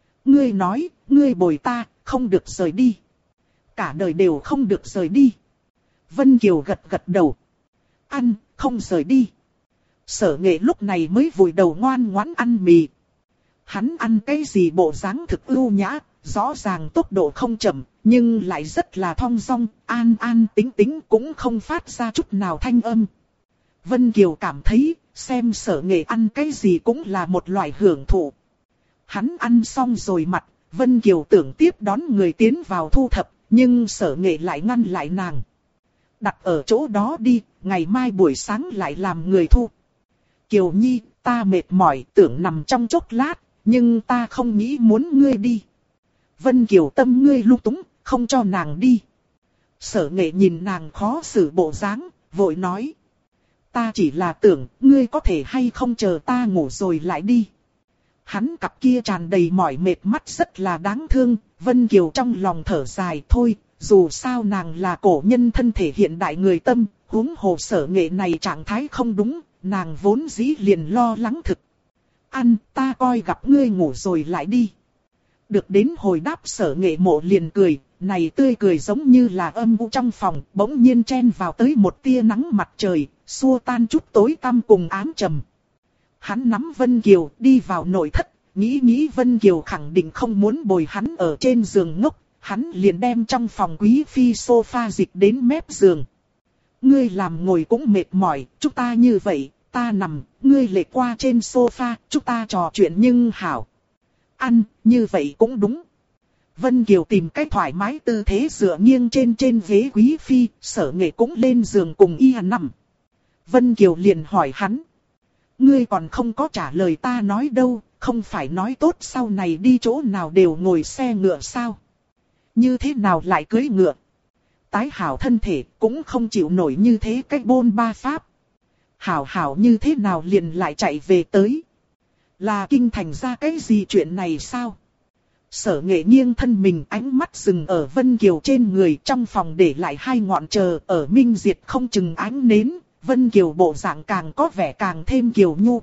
Ngươi bồi ta, không được rời đi. Cả đời đều không được rời đi. Vân Kiều gật gật đầu. Ăn, không rời đi. Sở Nghệ lúc này mới vùi đầu ngoan ngoãn ăn mì. Hắn ăn cái gì bộ dáng thực ưu nhã, rõ ràng tốc độ không chậm, nhưng lại rất là thong dong, an an tính tính cũng không phát ra chút nào thanh âm. Vân Kiều cảm thấy, xem Sở Nghệ ăn cái gì cũng là một loại hưởng thụ. Hắn ăn xong rồi mặt, Vân Kiều tưởng tiếp đón người tiến vào thu thập, nhưng Sở Nghệ lại ngăn lại nàng. Đặt ở chỗ đó đi, ngày mai buổi sáng lại làm người thu. Kiều Nhi, ta mệt mỏi tưởng nằm trong chốc lát, nhưng ta không nghĩ muốn ngươi đi. Vân Kiều tâm ngươi lung túng, không cho nàng đi. Sở Nghệ nhìn nàng khó xử bộ dáng, vội nói. Ta chỉ là tưởng, ngươi có thể hay không chờ ta ngủ rồi lại đi. Hắn cặp kia tràn đầy mỏi mệt mắt rất là đáng thương, Vân Kiều trong lòng thở dài thôi, dù sao nàng là cổ nhân thân thể hiện đại người tâm, huống hồ Sở Nghệ này trạng thái không đúng, nàng vốn dĩ liền lo lắng thực. Ăn, ta coi gặp ngươi ngủ rồi lại đi. Được đến hồi đáp Sở Nghệ mộ liền cười, này tươi cười giống như là âm u trong phòng, bỗng nhiên chen vào tới một tia nắng mặt trời, xua tan chút tối tăm cùng ám trầm. Hắn nắm Vân Kiều đi vào nội thất, nghĩ Vân Kiều khẳng định không muốn bồi hắn ở trên giường ngốc, hắn liền đem trong phòng quý phi sofa dịch đến mép giường. Ngươi làm ngồi cũng mệt mỏi, chúng ta như vậy, ta nằm, ngươi lệ qua trên sofa, chúng ta trò chuyện nhưng hảo. Ăn, như vậy cũng đúng. Vân Kiều tìm cách thoải mái tư thế dựa nghiêng trên ghế quý phi, Sở Nghệ cũng lên giường cùng y nằm. Vân Kiều liền hỏi hắn. Ngươi còn không có trả lời ta nói đâu, không phải nói tốt sau này đi chỗ nào đều ngồi xe ngựa sao? Như thế nào lại cưỡi ngựa? Tái hảo thân thể cũng không chịu nổi như thế cách bôn ba pháp. Hảo như thế nào liền lại chạy về tới? Là kinh thành ra cái gì chuyện này sao? Sở Nghệ nghiêng thân mình, ánh mắt dừng ở Vân Kiều trên người, trong phòng để lại hai ngọn chờ ở minh diệt không chừng ánh nến. Vân Kiều bộ dạng càng có vẻ càng thêm kiều nhu.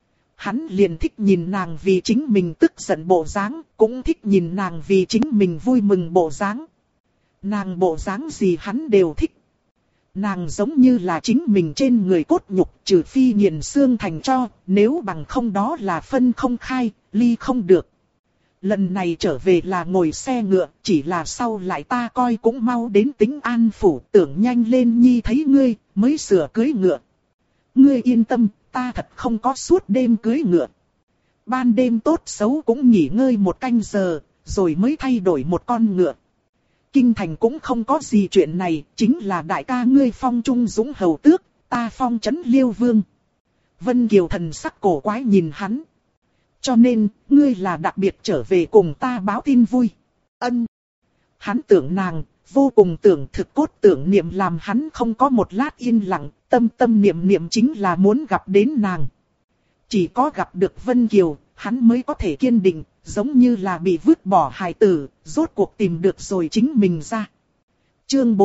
Hắn liền thích nhìn nàng vì chính mình tức giận bộ dáng, cũng thích nhìn nàng vì chính mình vui mừng bộ dáng. Nàng bộ dáng gì hắn đều thích. Nàng giống như là chính mình trên người cốt nhục, trừ phi nghiền xương thành tro, nếu bằng không đó là phân không khai, ly không được. Lần này trở về là ngồi xe ngựa, chỉ là sau lại ta coi cũng mau đến Tĩnh An phủ, tưởng nhanh lên nhi thấy ngươi, mới sửa cưới ngựa. Ngươi yên tâm, ta thật không có suốt đêm cưới ngựa. Ban đêm tốt xấu cũng nghỉ ngơi một canh giờ, rồi mới thay đổi một con ngựa. Kinh thành cũng không có gì chuyện này, chính là đại ca ngươi phong trung dũng hầu tước, ta phong trấn liêu vương. Vân Kiều thần sắc cổ quái nhìn hắn. Cho nên, ngươi là đặc biệt trở về cùng ta báo tin vui. Ân. Hắn tưởng nàng, vô cùng tưởng thực cốt tưởng niệm làm hắn không có một lát yên lặng, tâm niệm chính là muốn gặp đến nàng. Chỉ có gặp được Vân Kiều, hắn mới có thể kiên định, giống như là bị vứt bỏ hài tử, rốt cuộc tìm được rồi chính mình ra. Chương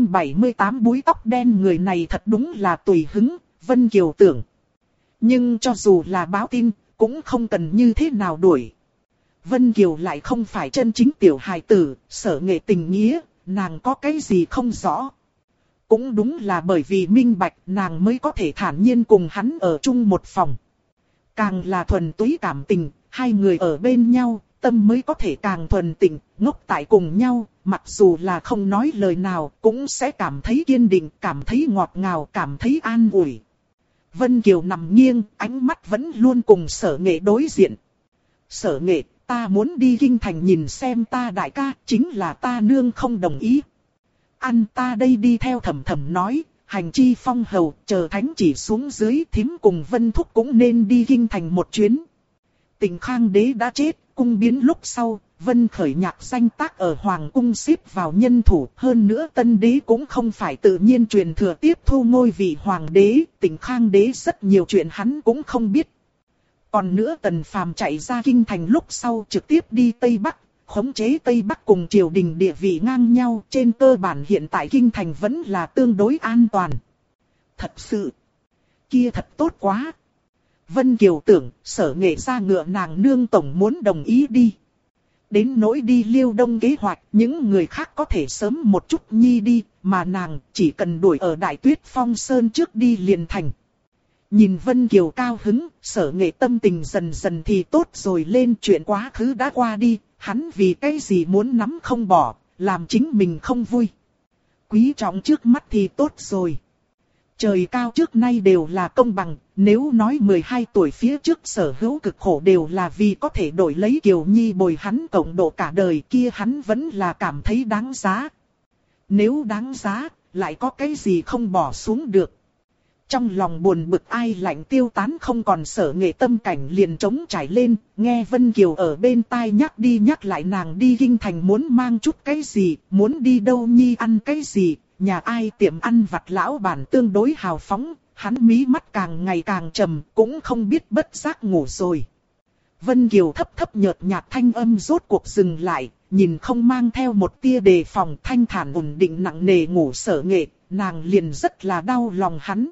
478 búi tóc đen người này thật đúng là tùy hứng, Vân Kiều tưởng. Nhưng cho dù là báo tin, cũng không cần như thế nào đuổi. Vân Kiều lại không phải chân chính tiểu hài tử, Sở Nghệ tình nghĩa, nàng có cái gì không rõ. Cũng đúng là bởi vì minh bạch nàng mới có thể thản nhiên cùng hắn ở chung một phòng. Càng là thuần túy cảm tình, hai người ở bên nhau, tâm mới có thể càng thuần tịnh, ngốc tại cùng nhau, mặc dù là không nói lời nào, cũng sẽ cảm thấy kiên định, cảm thấy ngọt ngào, cảm thấy an ủi. Vân Kiều nằm nghiêng, ánh mắt vẫn luôn cùng Sở Nghệ đối diện. Sở Nghệ, ta muốn đi kinh thành nhìn xem ta đại ca, chính là ta nương không đồng ý. Ăn ta đây đi theo Thẩm Thẩm nói, hành chi phong hầu, chờ thánh chỉ xuống dưới, thím cùng Vân Thúc cũng nên đi kinh thành một chuyến. Tịnh Khang đế đã chết, cung biến lúc sau, Vân Khởi nhạc danh tác ở Hoàng cung xếp vào nhân thủ, hơn nữa tân đế cũng không phải tự nhiên truyền thừa tiếp thu ngôi vị Hoàng đế, Tịnh Khang đế rất nhiều chuyện hắn cũng không biết. Còn nữa Tần Phàm chạy ra kinh thành lúc sau trực tiếp đi Tây Bắc, khống chế Tây Bắc cùng triều đình địa vị ngang nhau, trên cơ bản hiện tại kinh thành vẫn là tương đối an toàn. Thật sự, kia thật tốt quá. Vân Kiều tưởng, Sở Nghệ ra ngựa nàng nương tổng muốn đồng ý đi. Đến nỗi đi Liêu Đông kế hoạch, những người khác có thể sớm một chút nhi đi, mà nàng chỉ cần đuổi ở Đại Tuyết Phong Sơn trước đi liền thành. Nhìn Vân Kiều cao hứng, Sở Nghệ tâm tình dần dần thì tốt rồi lên, chuyện quá khứ đã qua đi, hắn vì cái gì muốn nắm không bỏ, làm chính mình không vui. Quý trọng trước mắt thì tốt rồi. Trời cao trước nay đều là công bằng, nếu nói 12 tuổi phía trước Sở Hữu cực khổ đều là vì có thể đổi lấy Kiều Nhi bồi hắn cộng độ cả đời, kia hắn vẫn là cảm thấy đáng giá. Nếu đáng giá, lại có cái gì không bỏ xuống được. Trong lòng buồn bực ai lạnh tiêu tán không còn, Sở Nghệ tâm cảnh liền trống trải lên, nghe Vân Kiều ở bên tai nhắc đi nhắc lại nàng đi kinh thành muốn mang chút cái gì, muốn đi đâu nhi ăn cái gì, nhà ai tiệm ăn vặt lão bản tương đối hào phóng, hắn mí mắt càng ngày càng trầm, cũng không biết bất giác ngủ rồi. Vân Kiều thấp thấp nhợt nhạt thanh âm rốt cuộc dừng lại, nhìn không mang theo một tia đề phòng, thanh thản ổn định nặng nề ngủ Sở Nghệ, nàng liền rất là đau lòng hắn.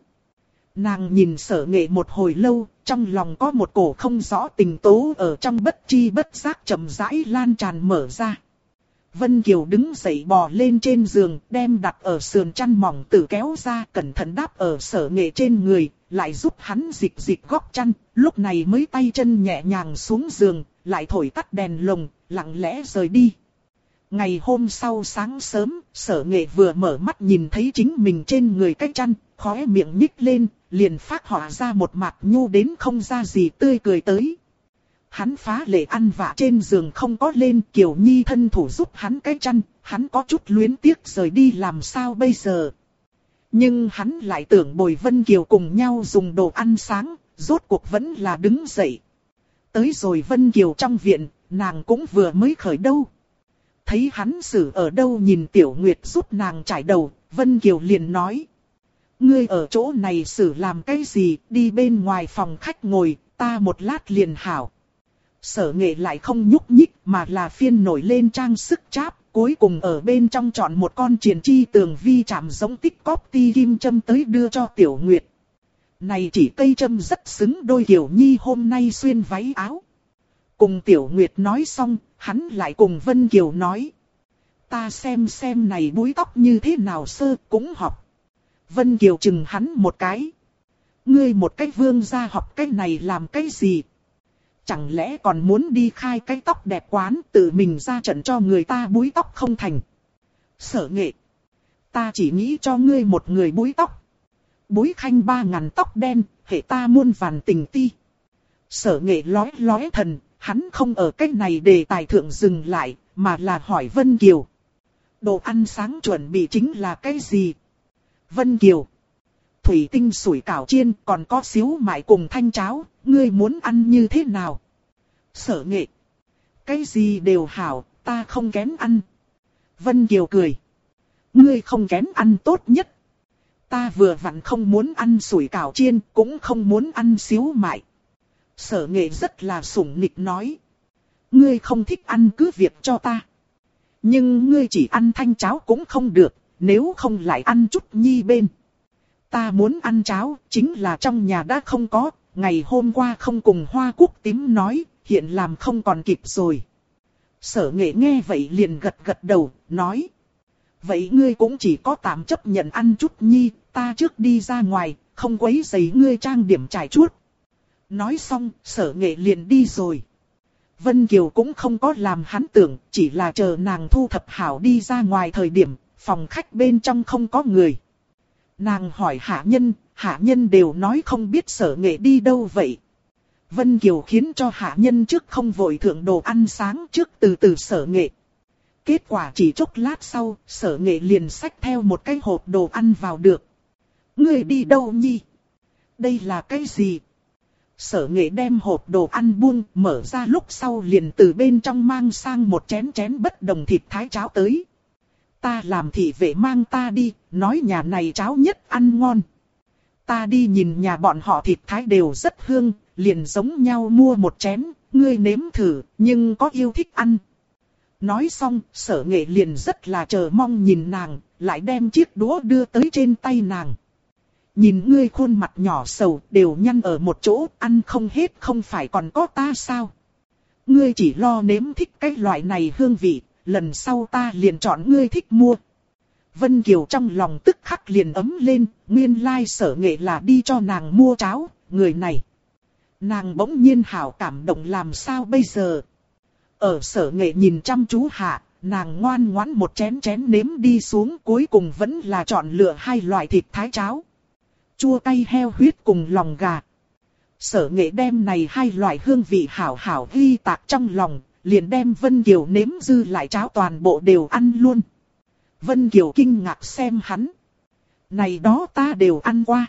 Nàng nhìn Sở Nghệ một hồi lâu, trong lòng có một cổ không rõ tình tố ở trong bất chi bất giác chậm rãi lan tràn mở ra. Vân Kiều đứng dậy bò lên trên giường, đem đặt ở sườn chăn mỏng tử kéo ra, cẩn thận đáp ở Sở Nghệ trên người, lại giúp hắn dịch góc chăn, lúc này mới tay chân nhẹ nhàng xuống giường, lại thổi tắt đèn lồng, lặng lẽ rời đi. Ngày hôm sau sáng sớm, Sở Nghệ vừa mở mắt nhìn thấy chính mình trên người cái chăn, khóe miệng nhích lên, liền phát họa ra một mặt nhu đến không ra gì tươi cười tới. Hắn phá lệ ăn vạ trên giường không có lên, Kiều Nhi thân thủ giúp hắn cái chăn, hắn có chút luyến tiếc rời đi làm sao bây giờ. Nhưng hắn lại tưởng bồi Vân Kiều cùng nhau dùng đồ ăn sáng, rốt cuộc vẫn là đứng dậy. Tới rồi Vân Kiều trong viện, nàng cũng vừa mới khởi đâu. Thấy hắn xử ở đâu nhìn Tiểu Nguyệt giúp nàng trải đầu, Vân Kiều liền nói. Ngươi ở chỗ này xử làm cái gì, đi bên ngoài phòng khách ngồi, ta một lát liền hảo. Sở Nghệ lại không nhúc nhích mà là phiên nổi lên trang sức cháp, cuối cùng ở bên trong chọn một con triền chi tường vi chạm giống tích cóp ti kim châm tới đưa cho Tiểu Nguyệt. Này chỉ cây châm rất xứng đôi Kiều Nhi hôm nay xuyên váy áo. Cùng Tiểu Nguyệt nói xong, hắn lại cùng Vân Kiều nói. Ta xem này búi tóc như thế nào sơ cũng học. Vân Kiều chừng hắn một cái. Ngươi một cái vương gia học cái này làm cái gì? Chẳng lẽ còn muốn đi khai cái tóc đẹp quán tự mình ra trận cho người ta búi tóc không thành? Sở Nghệ. Ta chỉ nghĩ cho ngươi một người búi tóc. Búi khanh 3.000 tóc đen, hệ ta muôn vàn tình ti. Sở Nghệ lói thần, hắn không ở cái này đề tài thượng dừng lại, mà là hỏi Vân Kiều. Đồ ăn sáng chuẩn bị chính là cái gì? Vân Kiều. Thủy tinh sủi cảo chiên còn có xíu mại cùng thanh cháo, ngươi muốn ăn như thế nào? Sở Nghệ. Cái gì đều hảo, ta không kén ăn. Vân Kiều cười. Ngươi không kén ăn tốt nhất. Ta vừa vặn không muốn ăn sủi cảo chiên, cũng không muốn ăn xíu mại. Sở Nghệ rất là sủng nịch nói. Ngươi không thích ăn cứ việc cho ta. Nhưng ngươi chỉ ăn thanh cháo cũng không được, nếu không lại ăn chút nhi bên. Ta muốn ăn cháo, chính là trong nhà đã không có, ngày hôm qua không cùng Hoa Cúc Tím nói, hiện làm không còn kịp rồi. Sở Nghệ nghe vậy liền gật đầu, nói. Vậy ngươi cũng chỉ có tạm chấp nhận ăn chút nhi, ta trước đi ra ngoài, không quấy rầy ngươi trang điểm trải chuốt. Nói xong, Sở Nghệ liền đi rồi. Vân Kiều cũng không có làm hắn tưởng, chỉ là chờ nàng thu thập hảo đi ra ngoài thời điểm, phòng khách bên trong không có người. Nàng hỏi hạ nhân đều nói không biết Sở Nghệ đi đâu vậy. Vân Kiều khiến cho hạ nhân trước không vội thượng đồ ăn sáng trước từ từ Sở Nghệ. Kết quả chỉ chốc lát sau, Sở Nghệ liền xách theo một cái hộp đồ ăn vào được. Ngươi đi đâu nhi? Đây là cái gì? Sở Nghệ đem hộp đồ ăn buông, mở ra lúc sau liền từ bên trong mang sang một chén bất đồng thịt thái cháo tới. Ta làm thị vệ mang ta đi, nói nhà này cháo nhất ăn ngon. Ta đi nhìn nhà bọn họ thịt thái đều rất hương, liền giống nhau mua một chén, ngươi nếm thử, nhưng có yêu thích ăn. Nói xong, Sở Nghệ liền rất là chờ mong nhìn nàng, lại đem chiếc đũa đưa tới trên tay nàng. Nhìn ngươi khuôn mặt nhỏ sầu đều nhăn ở một chỗ, ăn không hết không phải còn có ta sao? Ngươi chỉ lo nếm thích cái loại này hương vị, lần sau ta liền chọn ngươi thích mua. Vân Kiều trong lòng tức khắc liền ấm lên, nguyên lai Sở Nghệ là đi cho nàng mua cháo, người này. Nàng bỗng nhiên hảo cảm động làm sao bây giờ? Ở Sở Nghệ nhìn chăm chú hạ, nàng ngoan ngoãn một chén nếm đi xuống, cuối cùng vẫn là chọn lựa hai loại thịt thái cháo. Chua cay heo huyết cùng lòng gà. Sở Nghệ đem này hai loại hương vị hảo ghi tạc trong lòng, liền đem Vân Kiều nếm dư lại cháo toàn bộ đều ăn luôn. Vân Kiều kinh ngạc xem hắn. Này đó ta đều ăn qua.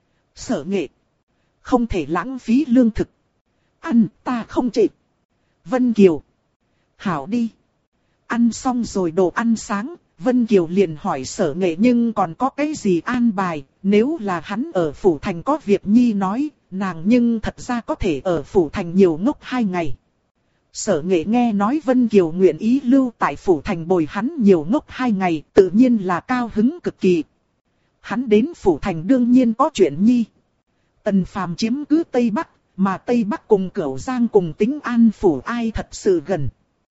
Sở Nghệ. Không thể lãng phí lương thực. Ăn ta không chịu. Vân Kiều. Hảo đi. Ăn xong rồi đồ ăn sáng, Vân Kiều liền hỏi Sở Nghệ nhưng còn có cái gì an bài, nếu là hắn ở Phủ Thành có việc nhi nói, nàng nhưng thật ra có thể ở Phủ Thành nhiều ngốc 2 ngày. Sở Nghệ nghe nói Vân Kiều nguyện ý lưu tại Phủ Thành bồi hắn nhiều ngốc 2 ngày, tự nhiên là cao hứng cực kỳ. Hắn đến Phủ Thành đương nhiên có chuyện nhi. Tần Phàm chiếm cứ Tây Bắc, mà Tây Bắc cùng Cửu Giang cùng Tĩnh An Phủ ai thật sự gần.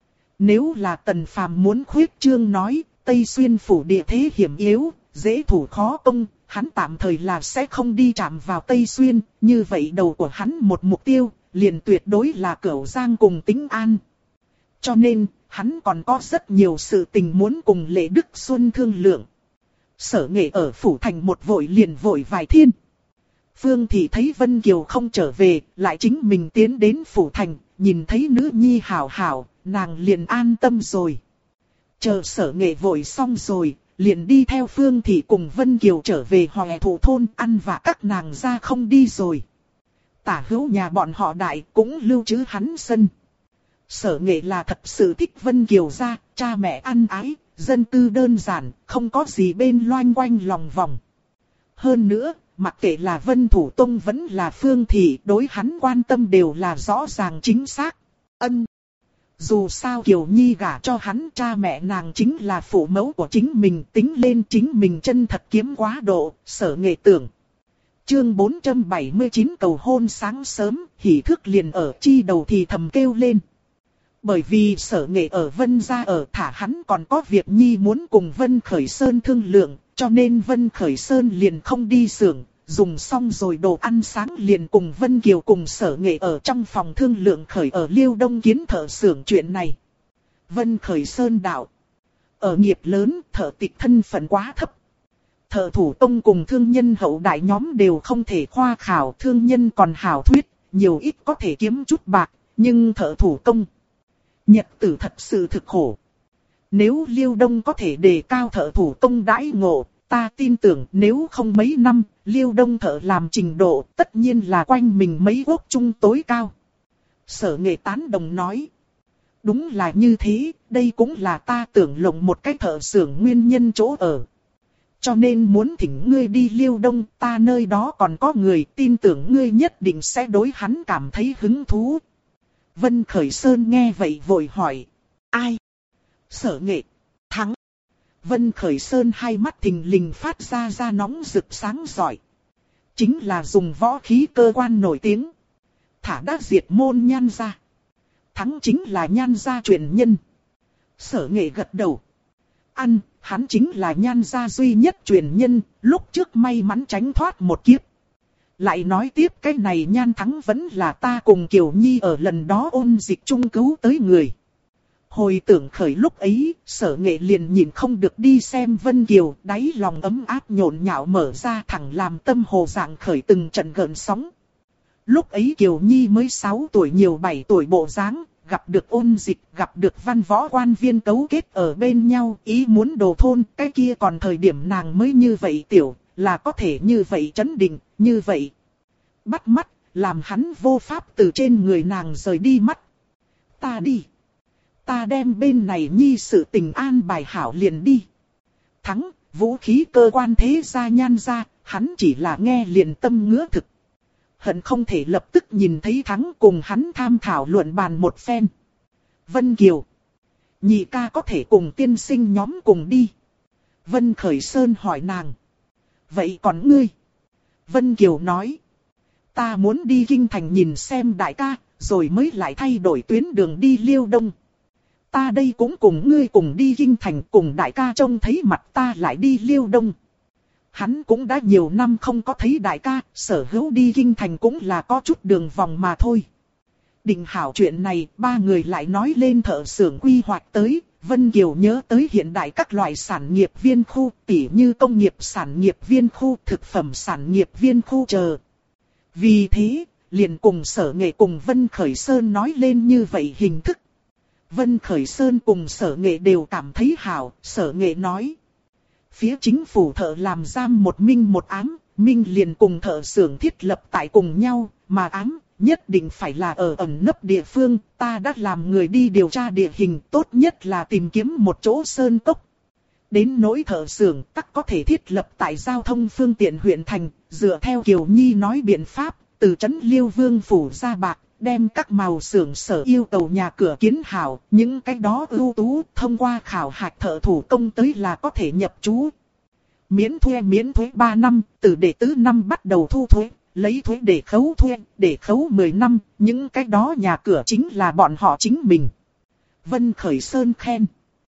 Nếu là Tần Phàm muốn khuyết trương nói, Tây Xuyên Phủ địa thế hiểm yếu, dễ thủ khó công, hắn tạm thời là sẽ không đi chạm vào Tây Xuyên, như vậy đầu của hắn một mục tiêu, liền tuyệt đối là Cửu Giang cùng Tĩnh An. Cho nên, hắn còn có rất nhiều sự tình muốn cùng Lệ Đức Xuân thương lượng. Sở Nghệ ở phủ thành một vội liền vội vài thiên. Phương Thị thấy Vân Kiều không trở về, lại chính mình tiến đến phủ thành, nhìn thấy nữ nhi hảo hảo, nàng liền an tâm rồi. Chờ Sở Nghệ vội xong rồi, liền đi theo Phương Thị cùng Vân Kiều trở về Hòe Thụ thôn ăn và các nàng ra không đi rồi. Tả hữu nhà bọn họ đại cũng lưu trữ hắn sân. Sở Nghệ là thật sự thích Vân Kiều ra, cha mẹ ăn ái, dân tư đơn giản, không có gì bên loanh quanh lòng vòng. Hơn nữa, mặc kệ là Vân Thủ Tông vẫn là Phương Thị, đối hắn quan tâm đều là rõ ràng chính xác. Dù sao Kiều Nhi gả cho hắn, cha mẹ nàng chính là phụ mẫu của chính mình, tính lên chính mình chân thật kiếm quá độ, Sở Nghệ tưởng. Chương 479 cầu hôn sáng sớm, hỉ thức liền ở chi đầu thì thầm kêu lên. Bởi vì Sở Nghệ ở Vân gia ở, thả hắn còn có việc Nhi muốn cùng Vân Khởi Sơn thương lượng, cho nên Vân Khởi Sơn liền không đi xưởng, dùng xong rồi đồ ăn sáng liền cùng Vân Kiều cùng Sở Nghệ ở trong phòng thương lượng khởi ở Liêu Đông kiến thợ xưởng chuyện này. Vân Khởi Sơn đạo. Ở nghiệp lớn, thợ tịch thân phận quá thấp. Thợ thủ công cùng thương nhân hậu đại nhóm đều không thể khoa khảo, thương nhân còn hảo thuyết, nhiều ít có thể kiếm chút bạc, nhưng thợ thủ công nhật tử thật sự thực khổ. Nếu Liêu Đông có thể đề cao thợ thủ công đãi ngộ, ta tin tưởng nếu không mấy năm, Liêu Đông thợ làm trình độ tất nhiên là quanh mình mấy quốc trung tối cao. Sở Nghệ tán đồng nói. Đúng là như thế, đây cũng là ta tưởng lộng một cái thợ xưởng nguyên nhân chỗ ở. Cho nên muốn thỉnh ngươi đi Liêu Đông, ta nơi đó còn có người, tin tưởng ngươi nhất định sẽ đối hắn cảm thấy hứng thú. Vân Khởi Sơn nghe vậy vội hỏi. Ai? Sở Nghệ. Thắng. Vân Khởi Sơn hai mắt thình lình phát ra nóng rực sáng giỏi. Chính là dùng võ khí cơ quan nổi tiếng. Thả đã diệt môn Nhan gia. Thắng chính là Nhan gia truyền nhân. Sở Nghệ gật đầu. Hắn chính là Nhan gia duy nhất truyền nhân, lúc trước may mắn tránh thoát một kiếp. Lại nói tiếp cái này Nhan Thắng vẫn là ta cùng Kiều Nhi ở lần đó ôn dịch chung cứu tới người. Hồi tưởng khởi lúc ấy, Sở Nghệ liền nhìn không được đi xem Vân Kiều, đáy lòng ấm áp nhộn nhạo mở ra thẳng làm tâm hồ dạng khởi từng trận gợn sóng. Lúc ấy Kiều Nhi mới 6 tuổi nhiều 7 tuổi bộ dáng, gặp được ôn dịch, gặp được văn võ quan viên cấu kết ở bên nhau, ý muốn đồ thôn, cái kia còn thời điểm nàng mới như vậy tiểu, là có thể như vậy trấn định, như vậy. Bắt mắt, làm hắn vô pháp từ trên người nàng rời đi mắt. Ta đi. Ta đem bên này Nhi sự tình an bài hảo liền đi. Thắng, vũ khí cơ quan thế gia Nhan gia, hắn chỉ là nghe liền tâm ngứa thực. Hận không thể lập tức nhìn thấy Thắng cùng hắn tham thảo luận bàn một phen. Vân Kiều. Nhị ca có thể cùng tiên sinh nhóm cùng đi. Vân Khởi Sơn hỏi nàng. Vậy còn ngươi? Vân Kiều nói. Ta muốn đi Kinh Thành nhìn xem đại ca, rồi mới lại thay đổi tuyến đường đi Liêu Đông. Ta đây cũng cùng ngươi cùng đi Kinh Thành, cùng đại ca trông thấy mặt ta lại đi Liêu Đông. Hắn cũng đã nhiều năm không có thấy đại ca, Sở Hữu đi Kinh Thành cũng là có chút đường vòng mà thôi. Định hảo chuyện này, ba người lại nói lên thợ xưởng quy hoạch tới. Vân Kiều nhớ tới hiện đại các loại sản nghiệp viên khu, tỉ như công nghiệp sản nghiệp viên khu, thực phẩm sản nghiệp viên khu chờ. Vì thế, liền cùng Sở Nghệ cùng Vân Khởi Sơn nói lên như vậy hình thức. Vân Khởi Sơn cùng Sở Nghệ đều cảm thấy hảo, Sở Nghệ nói. Phía chính phủ thợ làm giam một minh một ám, minh liền cùng thợ xưởng thiết lập tại cùng nhau, mà ám nhất định phải là ở ẩn nấp địa phương, ta đã làm người đi điều tra địa hình, tốt nhất là tìm kiếm một chỗ sơn cốc. Đến nỗi thợ xưởng tắc có thể thiết lập tại giao thông phương tiện huyện thành, dựa theo Kiều Nhi nói biện pháp, từ trấn Liêu Vương phủ ra bạc, đem các màu xưởng sở yêu cầu nhà cửa kiến hảo, những cái đó ưu tú thông qua khảo hạch thợ thủ công tới là có thể nhập trú. Miễn thuế 3 năm, từ đệ tứ năm bắt đầu thu thuế, lấy thuế để khấu thuế, để khấu 10 năm, những cái đó nhà cửa chính là bọn họ chính mình. Vân Khởi Sơn khen.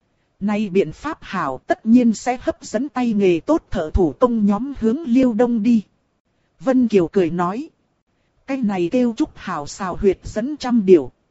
Nay biện pháp hảo tất nhiên sẽ hấp dẫn tay nghề tốt thợ thủ công nhóm hướng Liêu Đông đi. Vân Kiều cười nói. Cái này kêu trúc hảo xào huyệt dẫn trăm điều.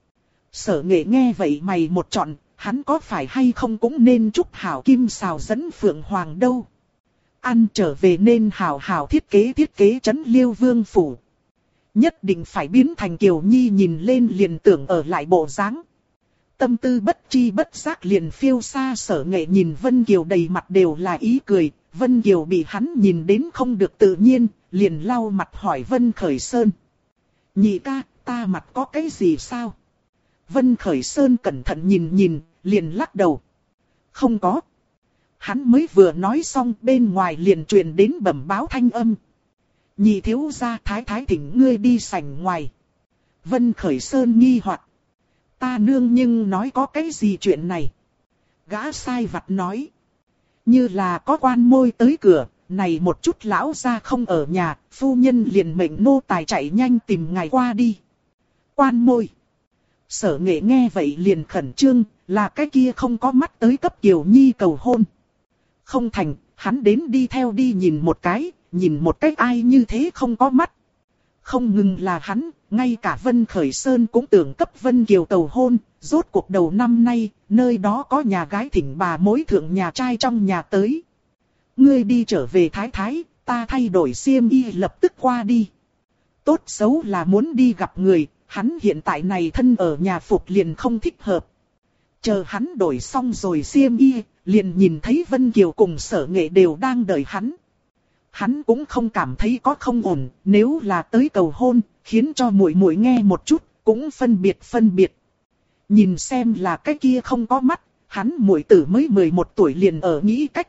Sở Nghệ nghe vậy mày một trọn, hắn có phải hay không cũng nên chúc hảo kim xào dẫn Phượng Hoàng đâu. Ăn trở về nên hảo hảo thiết kế trấn Liêu Vương phủ. Nhất định phải biến thành Kiều Nhi nhìn lên liền tưởng ở lại bộ dáng. Tâm tư bất chi bất giác liền phiêu xa. Sở Nghệ nhìn Vân Kiều đầy mặt đều là ý cười. Vân Kiều bị hắn nhìn đến không được tự nhiên, liền lau mặt hỏi Vân Khởi Sơn. Nhị ca, ta mặt có cái gì sao? Vân Khởi Sơn cẩn thận nhìn, liền lắc đầu. Không có. Hắn mới vừa nói xong bên ngoài liền truyền đến bẩm báo thanh âm. Nhị thiếu gia thái thái thỉnh ngươi đi sảnh ngoài. Vân Khởi Sơn nghi hoặc. Ta nương nhưng nói có cái gì chuyện này. Gã sai vặt nói. Như là có quan môi tới cửa, này một chút lão gia không ở nhà, phu nhân liền mệnh nô tài chạy nhanh tìm ngài qua đi. Quan môi. Sở Nghệ nghe vậy liền khẩn trương, là cái kia không có mắt tới cấp Kiều Nhi cầu hôn. Không thành, hắn đến đi theo đi nhìn một cái ai như thế không có mắt. Không ngừng là hắn, ngay cả Vân Khởi Sơn cũng tưởng cấp Vân Kiều cầu hôn, rốt cuộc đầu năm nay, nơi đó có nhà gái thỉnh bà mối thượng nhà trai trong nhà tới. Ngươi đi trở về thái thái, ta thay đổi xiêm y lập tức qua đi. Tốt xấu là muốn đi gặp người, hắn hiện tại này thân ở nhà phục liền không thích hợp. Chờ hắn đổi xong rồi xiêm y, liền nhìn thấy Vân Kiều cùng Sở Nghệ đều đang đợi hắn. Hắn cũng không cảm thấy có không ổn, nếu là tới cầu hôn, khiến cho muội muội nghe một chút, cũng phân biệt. Nhìn xem là cái kia không có mắt, hắn muội tử mới 11 tuổi liền ở nghĩ cách.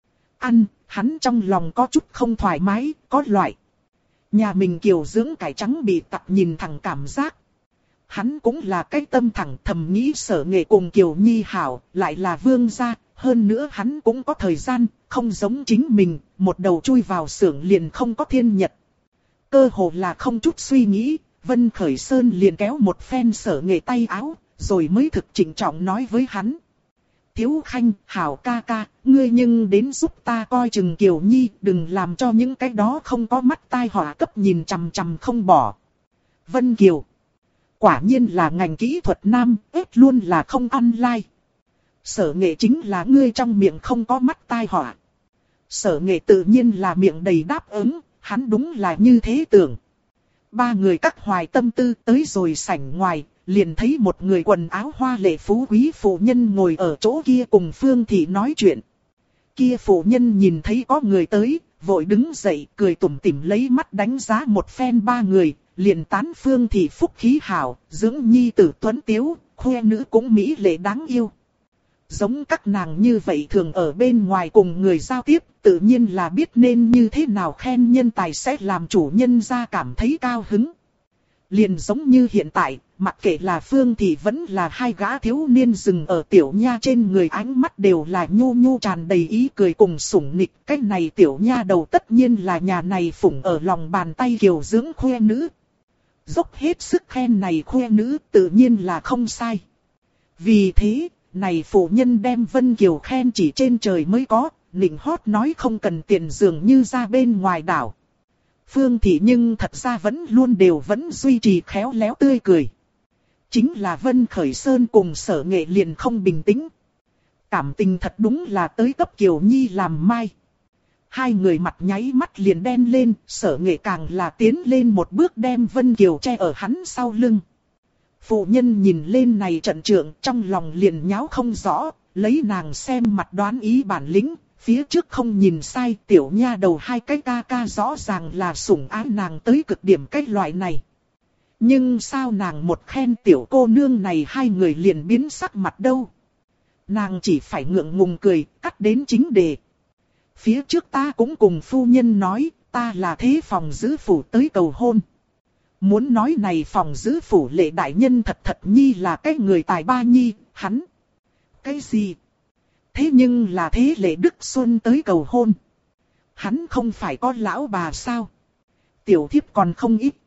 Hắn trong lòng có chút không thoải mái, có loại. Nhà mình Kiều dưỡng cải trắng bị tặc nhìn thẳng cảm giác. Hắn cũng là cái tâm thẳng thầm nghĩ Sở Nghệ cùng Kiều Nhi hảo, lại là vương gia, hơn nữa hắn cũng có thời gian, không giống chính mình, một đầu chui vào xưởng liền không có thiên nhật. Cơ hồ là không chút suy nghĩ, Vân Khởi Sơn liền kéo một phen Sở Nghệ tay áo, rồi mới thực trịnh trọng nói với hắn. Thiếu Khanh, hảo ca ca, ngươi nhưng đến giúp ta coi chừng Kiều Nhi, đừng làm cho những cái đó không có mắt tai họa cấp nhìn chằm chằm không bỏ. Vân Kiều. Quả nhiên là ngành kỹ thuật nam, ếp luôn là không ăn lai. Sở Nghệ chính là ngươi trong miệng không có mắt tai họa. Sở Nghệ tự nhiên là miệng đầy đáp ứng, hắn đúng là như thế tưởng. Ba người cắt hoài tâm tư tới rồi sảnh ngoài, liền thấy một người quần áo hoa lệ phú quý phụ nhân ngồi ở chỗ kia cùng Phương Thị nói chuyện. Kia phụ nhân nhìn thấy có người tới, vội đứng dậy cười tủm tỉm lấy mắt đánh giá một phen ba người, liền tán Phương Thị phúc khí hảo, dưỡng nhi tử tuấn tiếu, khoe nữ cũng mỹ lệ đáng yêu. Giống các nàng như vậy thường ở bên ngoài cùng người giao tiếp, tự nhiên là biết nên như thế nào khen nhân tài sẽ làm chủ nhân ra cảm thấy cao hứng. Liền giống như hiện tại, mặc kệ là Phương Thị vẫn là hai gã thiếu niên dừng ở tiểu nha trên người, ánh mắt đều là nhu nhu tràn đầy ý cười cùng sủng nịch. Cái này tiểu nha đầu tất nhiên là nhà này phụng ở lòng bàn tay Kiều dưỡng khoe nữ. Dốc hết sức khen này khoe nữ tự nhiên là không sai. Vì thế, này phụ nhân đem Vân Kiều khen chỉ trên trời mới có, nịnh hót nói không cần tiền dường như ra bên ngoài đảo. Phương Thị nhưng thật ra vẫn vẫn duy trì khéo léo tươi cười. Chính là Vân Khởi Sơn cùng Sở Nghệ liền không bình tĩnh. Cảm tình thật đúng là tới cấp Kiều Nhi làm mai. Hai người mặt nháy mắt liền đen lên, Sở Nghệ càng là tiến lên một bước đem Vân Kiều che ở hắn sau lưng. Phụ nhân nhìn lên này trận trượng trong lòng liền nháo không rõ, lấy nàng xem mặt đoán ý bản lĩnh. Phía trước không nhìn sai, tiểu nha đầu hai cái ca ca rõ ràng là sủng ái nàng tới cực điểm cái loại này. Nhưng sao nàng một khen tiểu cô nương này hai người liền biến sắc mặt đâu. Nàng chỉ phải ngượng ngùng cười, cắt đến chính đề. Phía trước ta cũng cùng phu nhân nói, ta là thế phòng giữ phủ tới cầu hôn. Muốn nói này phòng giữ phủ lệ đại nhân thật nhi là cái người tài ba nhi, hắn. Cái gì? Thế nhưng là thế lệ Đức Xuân tới cầu hôn. Hắn không phải có lão bà sao? Tiểu thiếp còn không ít.